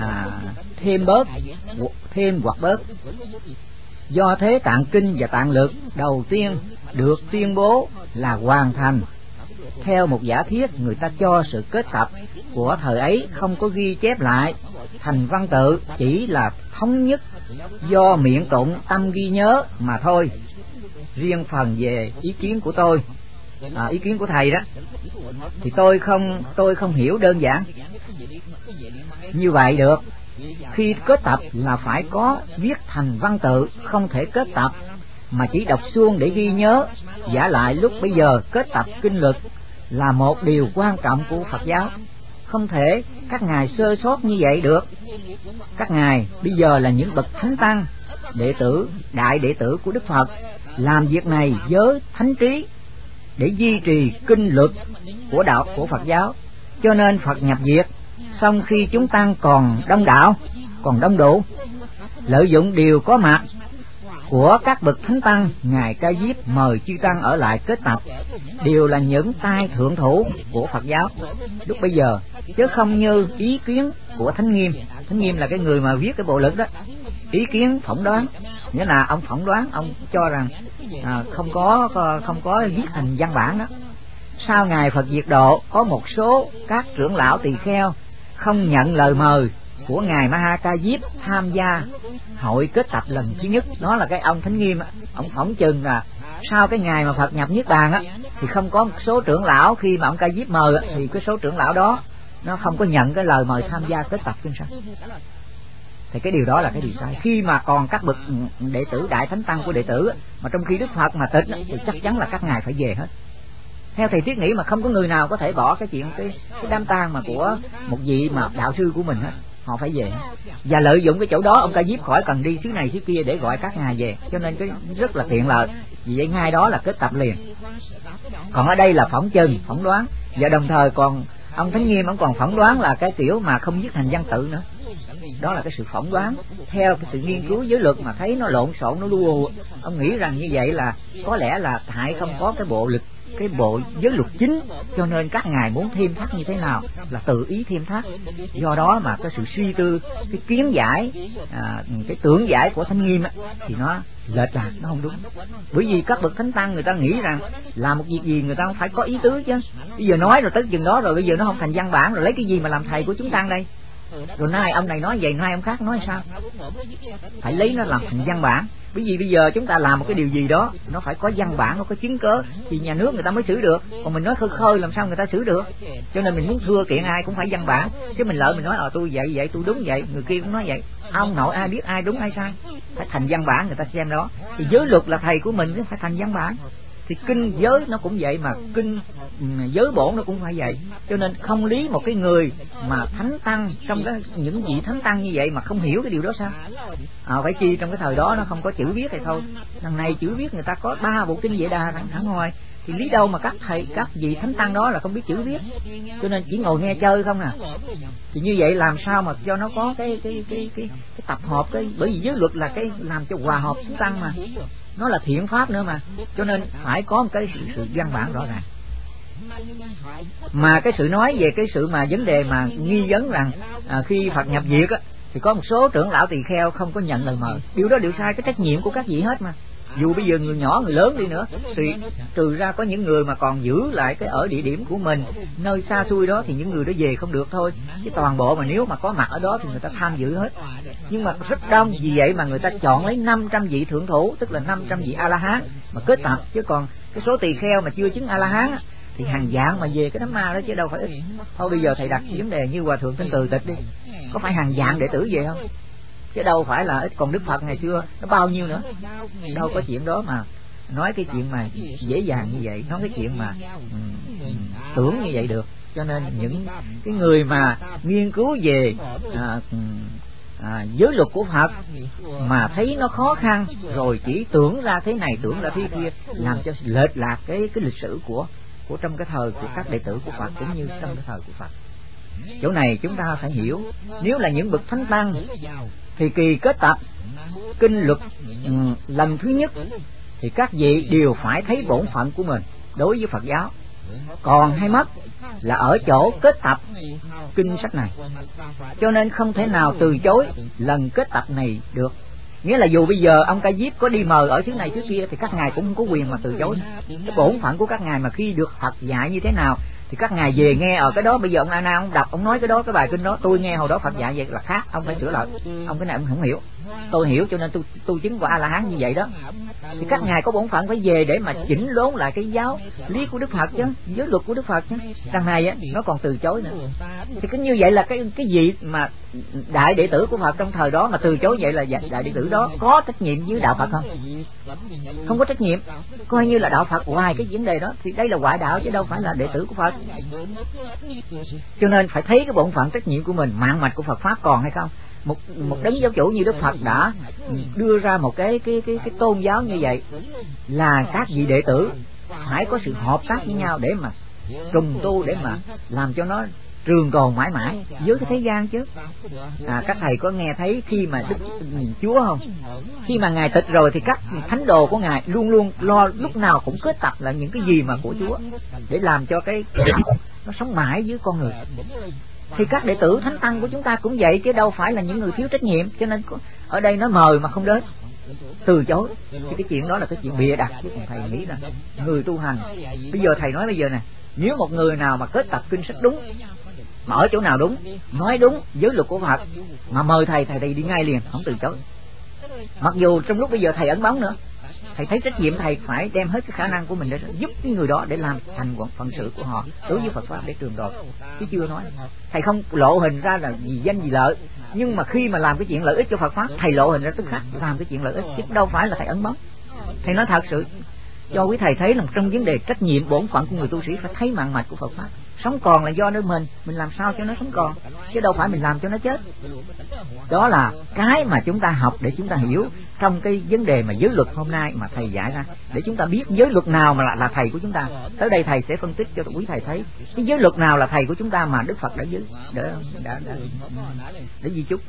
thêm hoặc bớt. Do thế tạng kinh và tạng lực đầu tiên được tuyên bố là hoàn thành. Theo một giả thiết, người ta cho sự kết tập của thời ấy không có ghi chép lại thành văn tự, chỉ là thống nhất do miệng tụng tâm ghi nhớ mà thôi. Riêng phần về ý kiến của tôi, ý kiến của thầy đó, thì tôi không hiểu đơn giản như vậy được. Khi kết tập là phải có viết thành văn tự, không thể kết tập mà chỉ đọc suông để ghi nhớ. Giả lại lúc bây giờ kết tập kinh luật là một điều quan trọng của Phật giáo, không thể các ngài sơ sót như vậy được. Các ngài bây giờ là những bậc thánh tăng, đệ tử, đại đệ tử của Đức Phật, làm việc này với thánh trí để duy trì kinh luật của đạo của Phật giáo. Cho nên Phật nhập diệt, xong khi chúng tăng còn đông đảo, còn đông đủ, lợi dụng điều có mặt của các bậc thánh tăng. Ngài Ca Diếp mời chư tăng ở lại kết tập, đều là những tay thượng thủ của Phật giáo lúc bây giờ, chứ không như ý kiến của Thánh Nghiêm. Thánh Nghiêm là cái người mà viết cái bộ lực đó, ý kiến phỏng đoán, nghĩa là ông phỏng đoán, ông cho rằng không có viết thành văn bản đó. Sau ngày Phật diệt độ, có một số các trưởng lão tỳ kheo không nhận lời mời của ngài Ma Ha Ca Diếp tham gia hội kết tập lần thứ nhất. Đó là cái ông Thánh Nghiêm, ông phỏng chừng là sau cái ngày mà Phật nhập Niết Bàn á, thì không có một số trưởng lão, khi mà ông Ca Diếp mời á, thì cái số trưởng lão đó nó không có nhận cái lời mời tham gia kết tập kinh sách. Thì cái điều đó là cái điều sai. Khi mà còn các bậc đệ tử đại thánh tăng của đệ tử mà trong khi Đức Phật mà tịch thì chắc chắn là các ngài phải về hết. Theo thầy thiết nghĩ mà không có người nào có thể bỏ cái chuyện cái đám tang mà của một vị mà đạo sư của mình hết, họ phải về. Và lợi dụng cái chỗ đó ông Ca Diếp khỏi cần đi xứ này xứ kia để gọi các ngài về, cho nên cái rất là tiện lợi. Vì vậy ngay đó là kết tập liền. Còn ở đây là phỏng chừng, phỏng đoán, và đồng thời còn ông Thánh Nghiêm ông còn phỏng đoán là cái kiểu mà không viết thành văn tự nữa. Đó là cái sự phỏng đoán theo cái sự nghiên cứu giới luật mà thấy nó lộn xộn, nó lu. Ông nghĩ rằng như vậy là có lẽ là tại không có cái bộ lực, cái bộ giới luật chính, cho nên các ngài muốn thêm thắt như thế nào là tự ý thêm thắt. Do đó mà cái sự suy tư, cái kiến giải, cái tưởng giải của Thánh Nghiêm thì nó lệch lạc, nó không đúng. Bởi vì các bậc thánh tăng người ta nghĩ rằng làm một việc gì người ta không phải có ý tứ chứ. Bây giờ nói rồi tới chừng đó rồi, bây giờ nó không thành văn bản rồi, lấy cái gì mà làm thầy của chúng tăng đây? Rồi nay ông này nói vậy, nay ông khác nói sao? Phải lấy nó làm thành văn bản. Bởi vì bây giờ chúng ta làm một cái điều gì đó nó phải có văn bản, nó có chứng cớ thì nhà nước người ta mới xử được. Còn mình nói khơi khơi làm sao người ta xử được? Cho nên mình muốn thưa kiện ai cũng phải văn bản. Chứ mình lỡ mình nói tôi vậy tôi đúng vậy, người kia cũng nói vậy, ông nội ai biết ai đúng ai sai? Phải thành văn bản người ta xem đó. Thì giới luật là thầy của mình chứ phải thành văn bản. Thì kinh giới nó cũng vậy, mà kinh giới bổn nó cũng phải vậy. Cho nên không lý một cái người mà thánh tăng trong cái những vị thánh tăng như vậy mà không hiểu cái điều đó sao? Phải chi trong cái thời đó nó không có chữ viết thì thôi. Đằng này chữ viết người ta có 3 bộ kinh Vệ Đà thẳng ngoài, thì lý đâu mà các thầy các vị thánh tăng đó là không biết chữ viết, cho nên chỉ ngồi nghe chơi không à. Thì như vậy làm sao mà cho nó có cái tập hợp cái, bởi vì giới luật là cái làm cho hòa hợp thánh tăng mà, nó là thiện pháp nữa mà, cho nên phải có một cái sự văn bản rõ ràng. Mà cái sự nói về cái sự mà vấn đề mà nghi vấn rằng khi Phật nhập diệt á, thì có một số trưởng lão tỳ kheo không có nhận lời mời. Điều đó điều sai, cái trách nhiệm của các vị hết mà. Dù bây giờ người nhỏ người lớn đi nữa thì trừ ra có những người mà còn giữ lại cái ở địa điểm của mình nơi xa xôi đó thì những người đó về không được thôi, chứ toàn bộ mà nếu mà có mặt ở đó thì người ta tham dự hết. Nhưng mà rất đông, vì vậy mà người ta chọn lấy 500 vị thượng thủ, tức là 500 vị A-la-hán mà kết tập. Chứ còn cái số tỳ kheo mà chưa chứng A-la-hán thì hàng vạn mà về cái đám ma đó chứ đâu phải ít. Thôi bây giờ thầy đặt vấn đề như Hòa Thượng Thanh Từ Tịch đi, có phải hàng vạn đệ tử về không? Chứ đâu phải là ít. Còn Đức Phật ngày xưa nó bao nhiêu nữa, đâu có chuyện đó mà nói cái chuyện mà dễ dàng như vậy, nói cái chuyện mà tưởng như vậy được. Cho nên những cái người mà nghiên cứu về giới luật của Phật mà thấy nó khó khăn rồi chỉ tưởng ra thế này tưởng ra thế kia, làm cho lệch lạc cái lịch sử của trong cái thời của các đệ tử của Phật cũng như trong cái thời của Phật. Chỗ này chúng ta phải hiểu, nếu là những bậc thánh tăng thì kỳ kết tập kinh luật lần thứ nhất thì các vị đều phải thấy bổn phận của mình đối với Phật giáo. Còn hay mất là ở chỗ kết tập kinh sách này, cho nên không thể nào từ chối lần kết tập này được. Nghĩa là dù bây giờ ông Ca Diếp có đi mời ở thứ này thứ kia thì các ngài cũng không có quyền mà từ chối. Cái bổn phận của các ngài mà khi được Phật dạy như thế nào thì các ngài về nghe ở cái đó. Bây giờ ông A Nan ông đọc, ông nói cái đó, cái bài kinh đó tôi nghe hồi đó Phật dạy vậy là khác, ông phải sửa lại. Ông cái này ông không hiểu, tôi hiểu, cho nên tôi chứng quả A La Hán như vậy đó. Thì các ngài có bổn phận phải về để mà chỉnh đốn lại cái giáo lý của Đức Phật chứ, giới luật của Đức Phật chứ. Đằng này á nó còn từ chối nữa. Thì cứ như vậy là cái gì mà đại đệ tử của Phật trong thời đó mà từ chối vậy là đại đệ tử đó có trách nhiệm với đạo Phật không? Không có trách nhiệm, coi như là đạo Phật ngoài cái vấn đề đó thì đây là ngoại đạo chứ đâu phải là đệ tử của Phật. Cho nên phải thấy cái bổn phận trách nhiệm của mình, mạng mạch của Phật pháp còn hay không. Một đấng giáo chủ như Đức Phật đã đưa ra một cái tôn giáo như vậy, là các vị đệ tử phải có sự hợp tác với nhau để mà trùng tu, để mà làm cho nó trường tồn mãi mãi với cái thế gian chứ. Các thầy có nghe thấy khi mà Đức Chúa không? Khi mà Ngài tịch rồi thì các thánh đồ của Ngài luôn luôn lo lúc nào cũng kết tập lại những cái gì mà của Chúa để làm cho cái nó sống mãi với con người. Thì các đệ tử thánh tăng của chúng ta cũng vậy chứ đâu phải là những người thiếu trách nhiệm. Cho nên ở đây nó mời mà không đến, từ chối, thì cái chuyện đó là cái chuyện bịa đặt. Chứ còn thầy nghĩ là người tu hành, bây giờ thầy nói bây giờ nè, nếu một người nào mà kết tập kinh sách đúng, mà ở chỗ nào đúng, nói đúng giới luật của Phật, mà mời thầy đi ngay liền, không từ chối. Mặc dù trong lúc bây giờ thầy ấn bóng nữa, thầy thấy trách nhiệm thầy phải đem hết cái khả năng của mình để giúp cái người đó để làm thành phận sự của họ đối với Phật pháp để trường tồn. Chứ chưa nói thầy không lộ hình ra là vì danh vì lợi, nhưng mà khi mà làm cái chuyện lợi ích cho Phật pháp, thầy lộ hình ra tức khắc làm cái chuyện lợi ích, chứ đâu phải là thầy ấn bóng. Thầy nói thật sự cho quý thầy thấy là trong vấn đề trách nhiệm bổn phận của người tu sĩ phải thấy mạng mạch của Phật pháp. Sống còn là do nơi mình làm sao cho nó sống còn, chứ đâu phải mình làm cho nó chết. Đó là cái mà chúng ta học để chúng ta hiểu trong cái vấn đề mà giới luật hôm nay mà thầy giải ra, để chúng ta biết giới luật nào mà là thầy của chúng ta. Tới đây thầy sẽ phân tích cho quý thầy thấy cái giới luật nào là thầy của chúng ta mà Đức Phật đã di chúc.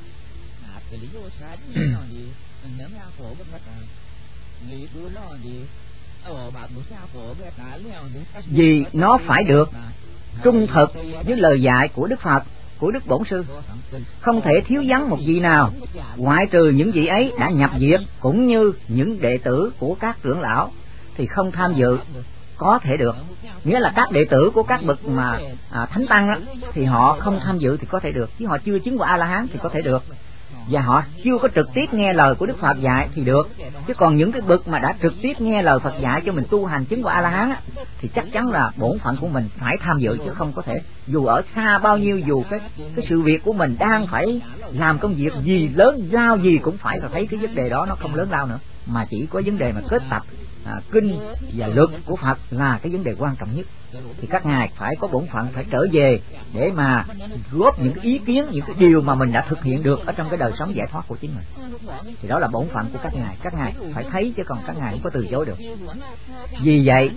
Vì nó phải được trung thực với lời dạy của Đức Phật, của Đức Bổn Sư, không thể thiếu vắng một vị nào, ngoại trừ những vị ấy đã nhập diệt, cũng như những đệ tử của các trưởng lão thì không tham dự có thể được. Nghĩa là các đệ tử của các bậc mà thánh tăng đó, thì họ không tham dự thì có thể được, chứ họ chưa chứng quả A-la-hán thì có thể được, và họ chưa có trực tiếp nghe lời của Đức Phật dạy thì được. Chứ còn những cái bậc mà đã trực tiếp nghe lời Phật dạy cho mình tu hành chứng quả A-la-hán thì chắc chắn là bổn phận của mình phải tham dự, chứ không có thể. Dù ở xa bao nhiêu, dù cái sự việc của mình đang phải làm công việc gì lớn lao gì cũng phải là thấy cái vấn đề đó nó không lớn lao nữa, mà chỉ có vấn đề mà kết tập kinh và luật của Phật là cái vấn đề quan trọng nhất. Thì các ngài phải có bổn phận phải trở về để mà góp những cái ý kiến, những cái điều mà mình đã thực hiện được ở trong cái đời sống giải thoát của chính mình. Thì đó là bổn phận của các ngài phải thấy, chứ còn các ngài không có từ chối được. Vì vậy,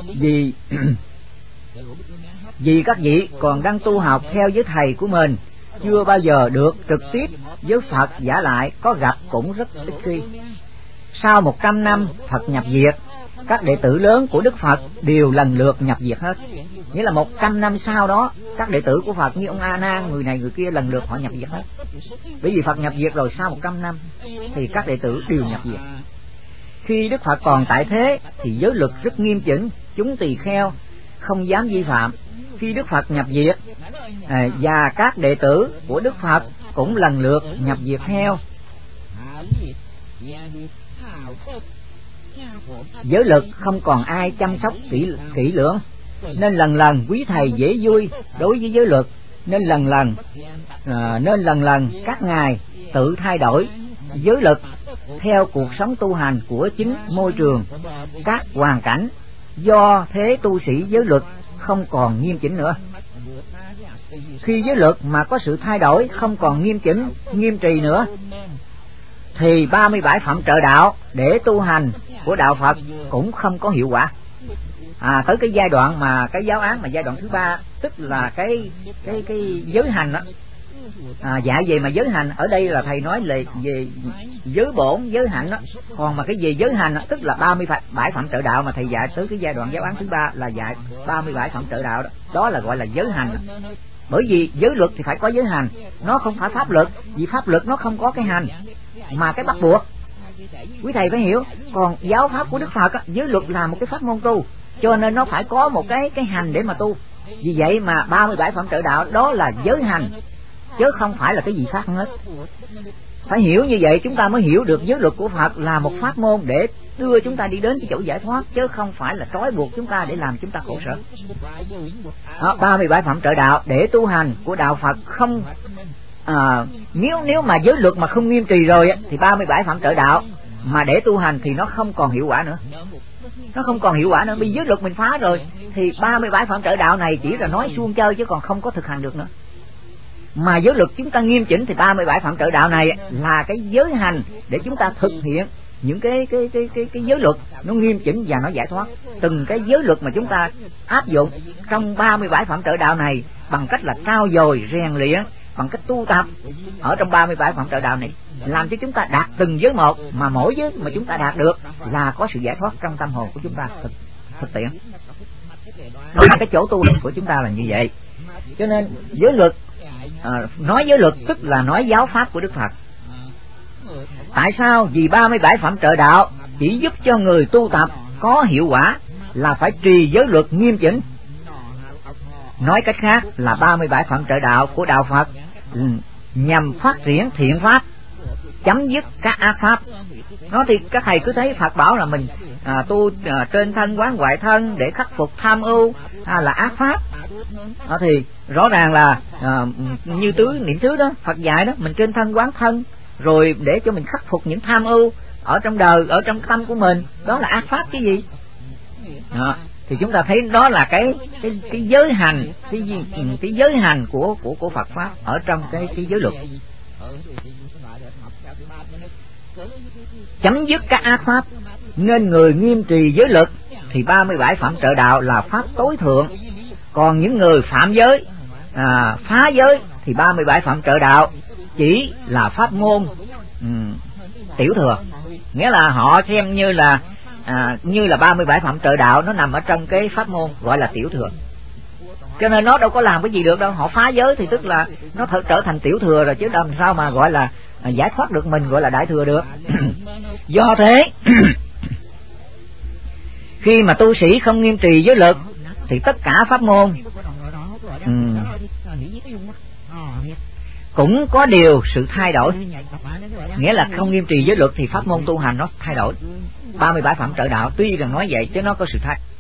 vì các vị còn đang tu học theo với thầy của mình, chưa bao giờ được trực tiếp với Phật giả lại, có gặp cũng rất ít khi. Sau 100 năm Phật nhập diệt, các đệ tử lớn của Đức Phật đều lần lượt nhập diệt hết. Nghĩa là 100 năm sau đó, các đệ tử của Phật như ông A Nan, người này người kia lần lượt họ nhập diệt hết. Bởi vì Phật nhập diệt rồi, sau 100 năm thì các đệ tử đều nhập diệt. Khi Đức Phật còn tại thế thì giới luật rất nghiêm chỉnh, chúng tỳ kheo không dám vi phạm. Khi Đức Phật nhập diệt và các đệ tử của Đức Phật cũng lần lượt nhập diệt theo, giới luật không còn ai chăm sóc kỹ lưỡng, nên lần lần quý thầy dễ vui đối với giới luật, nên lần lần các ngài tự thay đổi giới luật theo cuộc sống tu hành của chính môi trường, các hoàn cảnh. Do thế tu sĩ giới luật không còn nghiêm chỉnh nữa. Khi giới luật mà có sự thay đổi, không còn nghiêm trì nữa, thì 37 phẩm trợ đạo để tu hành của đạo Phật cũng không có hiệu quả. Tới cái giai đoạn mà cái giáo án mà giai đoạn thứ 3, tức là cái giới hành đó. Dạ về mà giới hành ở đây là thầy nói là về giới bổn, giới hạnh đó. Còn mà cái về giới hành đó, tức là 37 phẩm trợ đạo mà thầy dạy tới cái giai đoạn giáo án thứ 3 là dạy 37 phẩm trợ đạo đó. Đó là gọi là giới hành đó. Bởi vì giới luật thì phải có giới hành, nó không phải pháp luật, vì pháp luật nó không có cái hành mà cái bắt buộc. Quý thầy phải hiểu. Còn giáo pháp của Đức Phật á, giới luật là một cái pháp môn tu, cho nên nó phải có một cái hành để mà tu. Vì vậy mà 37 phẩm trợ đạo đó là giới hành, chứ không phải là cái gì khác hết. Phải hiểu như vậy chúng ta mới hiểu được giới luật của Phật là một pháp môn để đưa chúng ta đi đến cái chỗ giải thoát, chứ không phải là trói buộc chúng ta để làm chúng ta khổ sở. 37 phẩm trợ đạo để tu hành của đạo Phật không nếu mà giới luật mà không nghiêm trì rồi thì 37 phẩm trợ đạo mà để tu hành thì nó không còn hiệu quả nữa. Nó không còn hiệu quả nữa. Vì giới luật mình phá rồi thì 37 phẩm trợ đạo này chỉ là nói suông chơi chứ còn không có thực hành được nữa. Mà giới luật chúng ta nghiêm chỉnh thì 37 phẩm trợ đạo này là cái giới hành để chúng ta thực hiện những cái giới luật nó nghiêm chỉnh và nó giải thoát. Từng cái giới luật mà chúng ta áp dụng trong 37 phẩm trợ đạo này bằng cách là trau dồi rèn luyện, bằng cách tu tập ở trong 37 phẩm trợ đạo này, làm cho chúng ta đạt từng giới một, mà mỗi giới mà chúng ta đạt được là có sự giải thoát trong tâm hồn của chúng ta thực tiễn. Đó là cái chỗ tu hành của chúng ta là như vậy. Cho nên giới luật, nói giới luật tức là nói giáo pháp của Đức Phật. Tại sao? Vì 37 phẩm trợ đạo chỉ giúp cho người tu tập có hiệu quả là phải trì giới luật nghiêm chỉnh. Nói cách khác là 37 phẩm trợ đạo của đạo Phật nhằm phát triển thiện pháp, chấm dứt các ác pháp. Nó thì các thầy cứ thấy Phật bảo là mình tu trên thân quán ngoại thân để khắc phục tham ưu là ác pháp. Thì rõ ràng là như niệm xứ đó Phật dạy đó, mình trên thân quán thân rồi để cho mình khắc phục những tham ưu ở trong đời, ở trong tâm của mình, đó là ác pháp cái gì? Thì chúng ta thấy đó là cái giới hành, cái giới hành của Phật pháp ở trong cái giới luật. Chấm dứt các ác pháp, nên người nghiêm trì giới luật thì 37 phẩm trợ đạo là pháp tối thượng. Còn những người phạm giới, phá giới thì 37 phẩm trợ đạo chỉ là pháp môn tiểu thừa. Nghĩa là họ xem như là 37 phẩm trợ đạo nó nằm ở trong cái pháp môn gọi là tiểu thừa. Cho nên nó đâu có làm cái gì được đâu. Họ phá giới thì tức là nó trở thành tiểu thừa rồi, chứ làm sao mà gọi là giải thoát được mình gọi là đại thừa được. Do thế khi mà tu sĩ không nghiêm trì giới luật thì tất cả pháp môn cũng có điều sự thay đổi. Nghĩa là không nghiêm trì giới luật thì pháp môn tu hành nó thay đổi. 37 phẩm trợ đạo tuy rằng nói vậy chứ nó có sự thay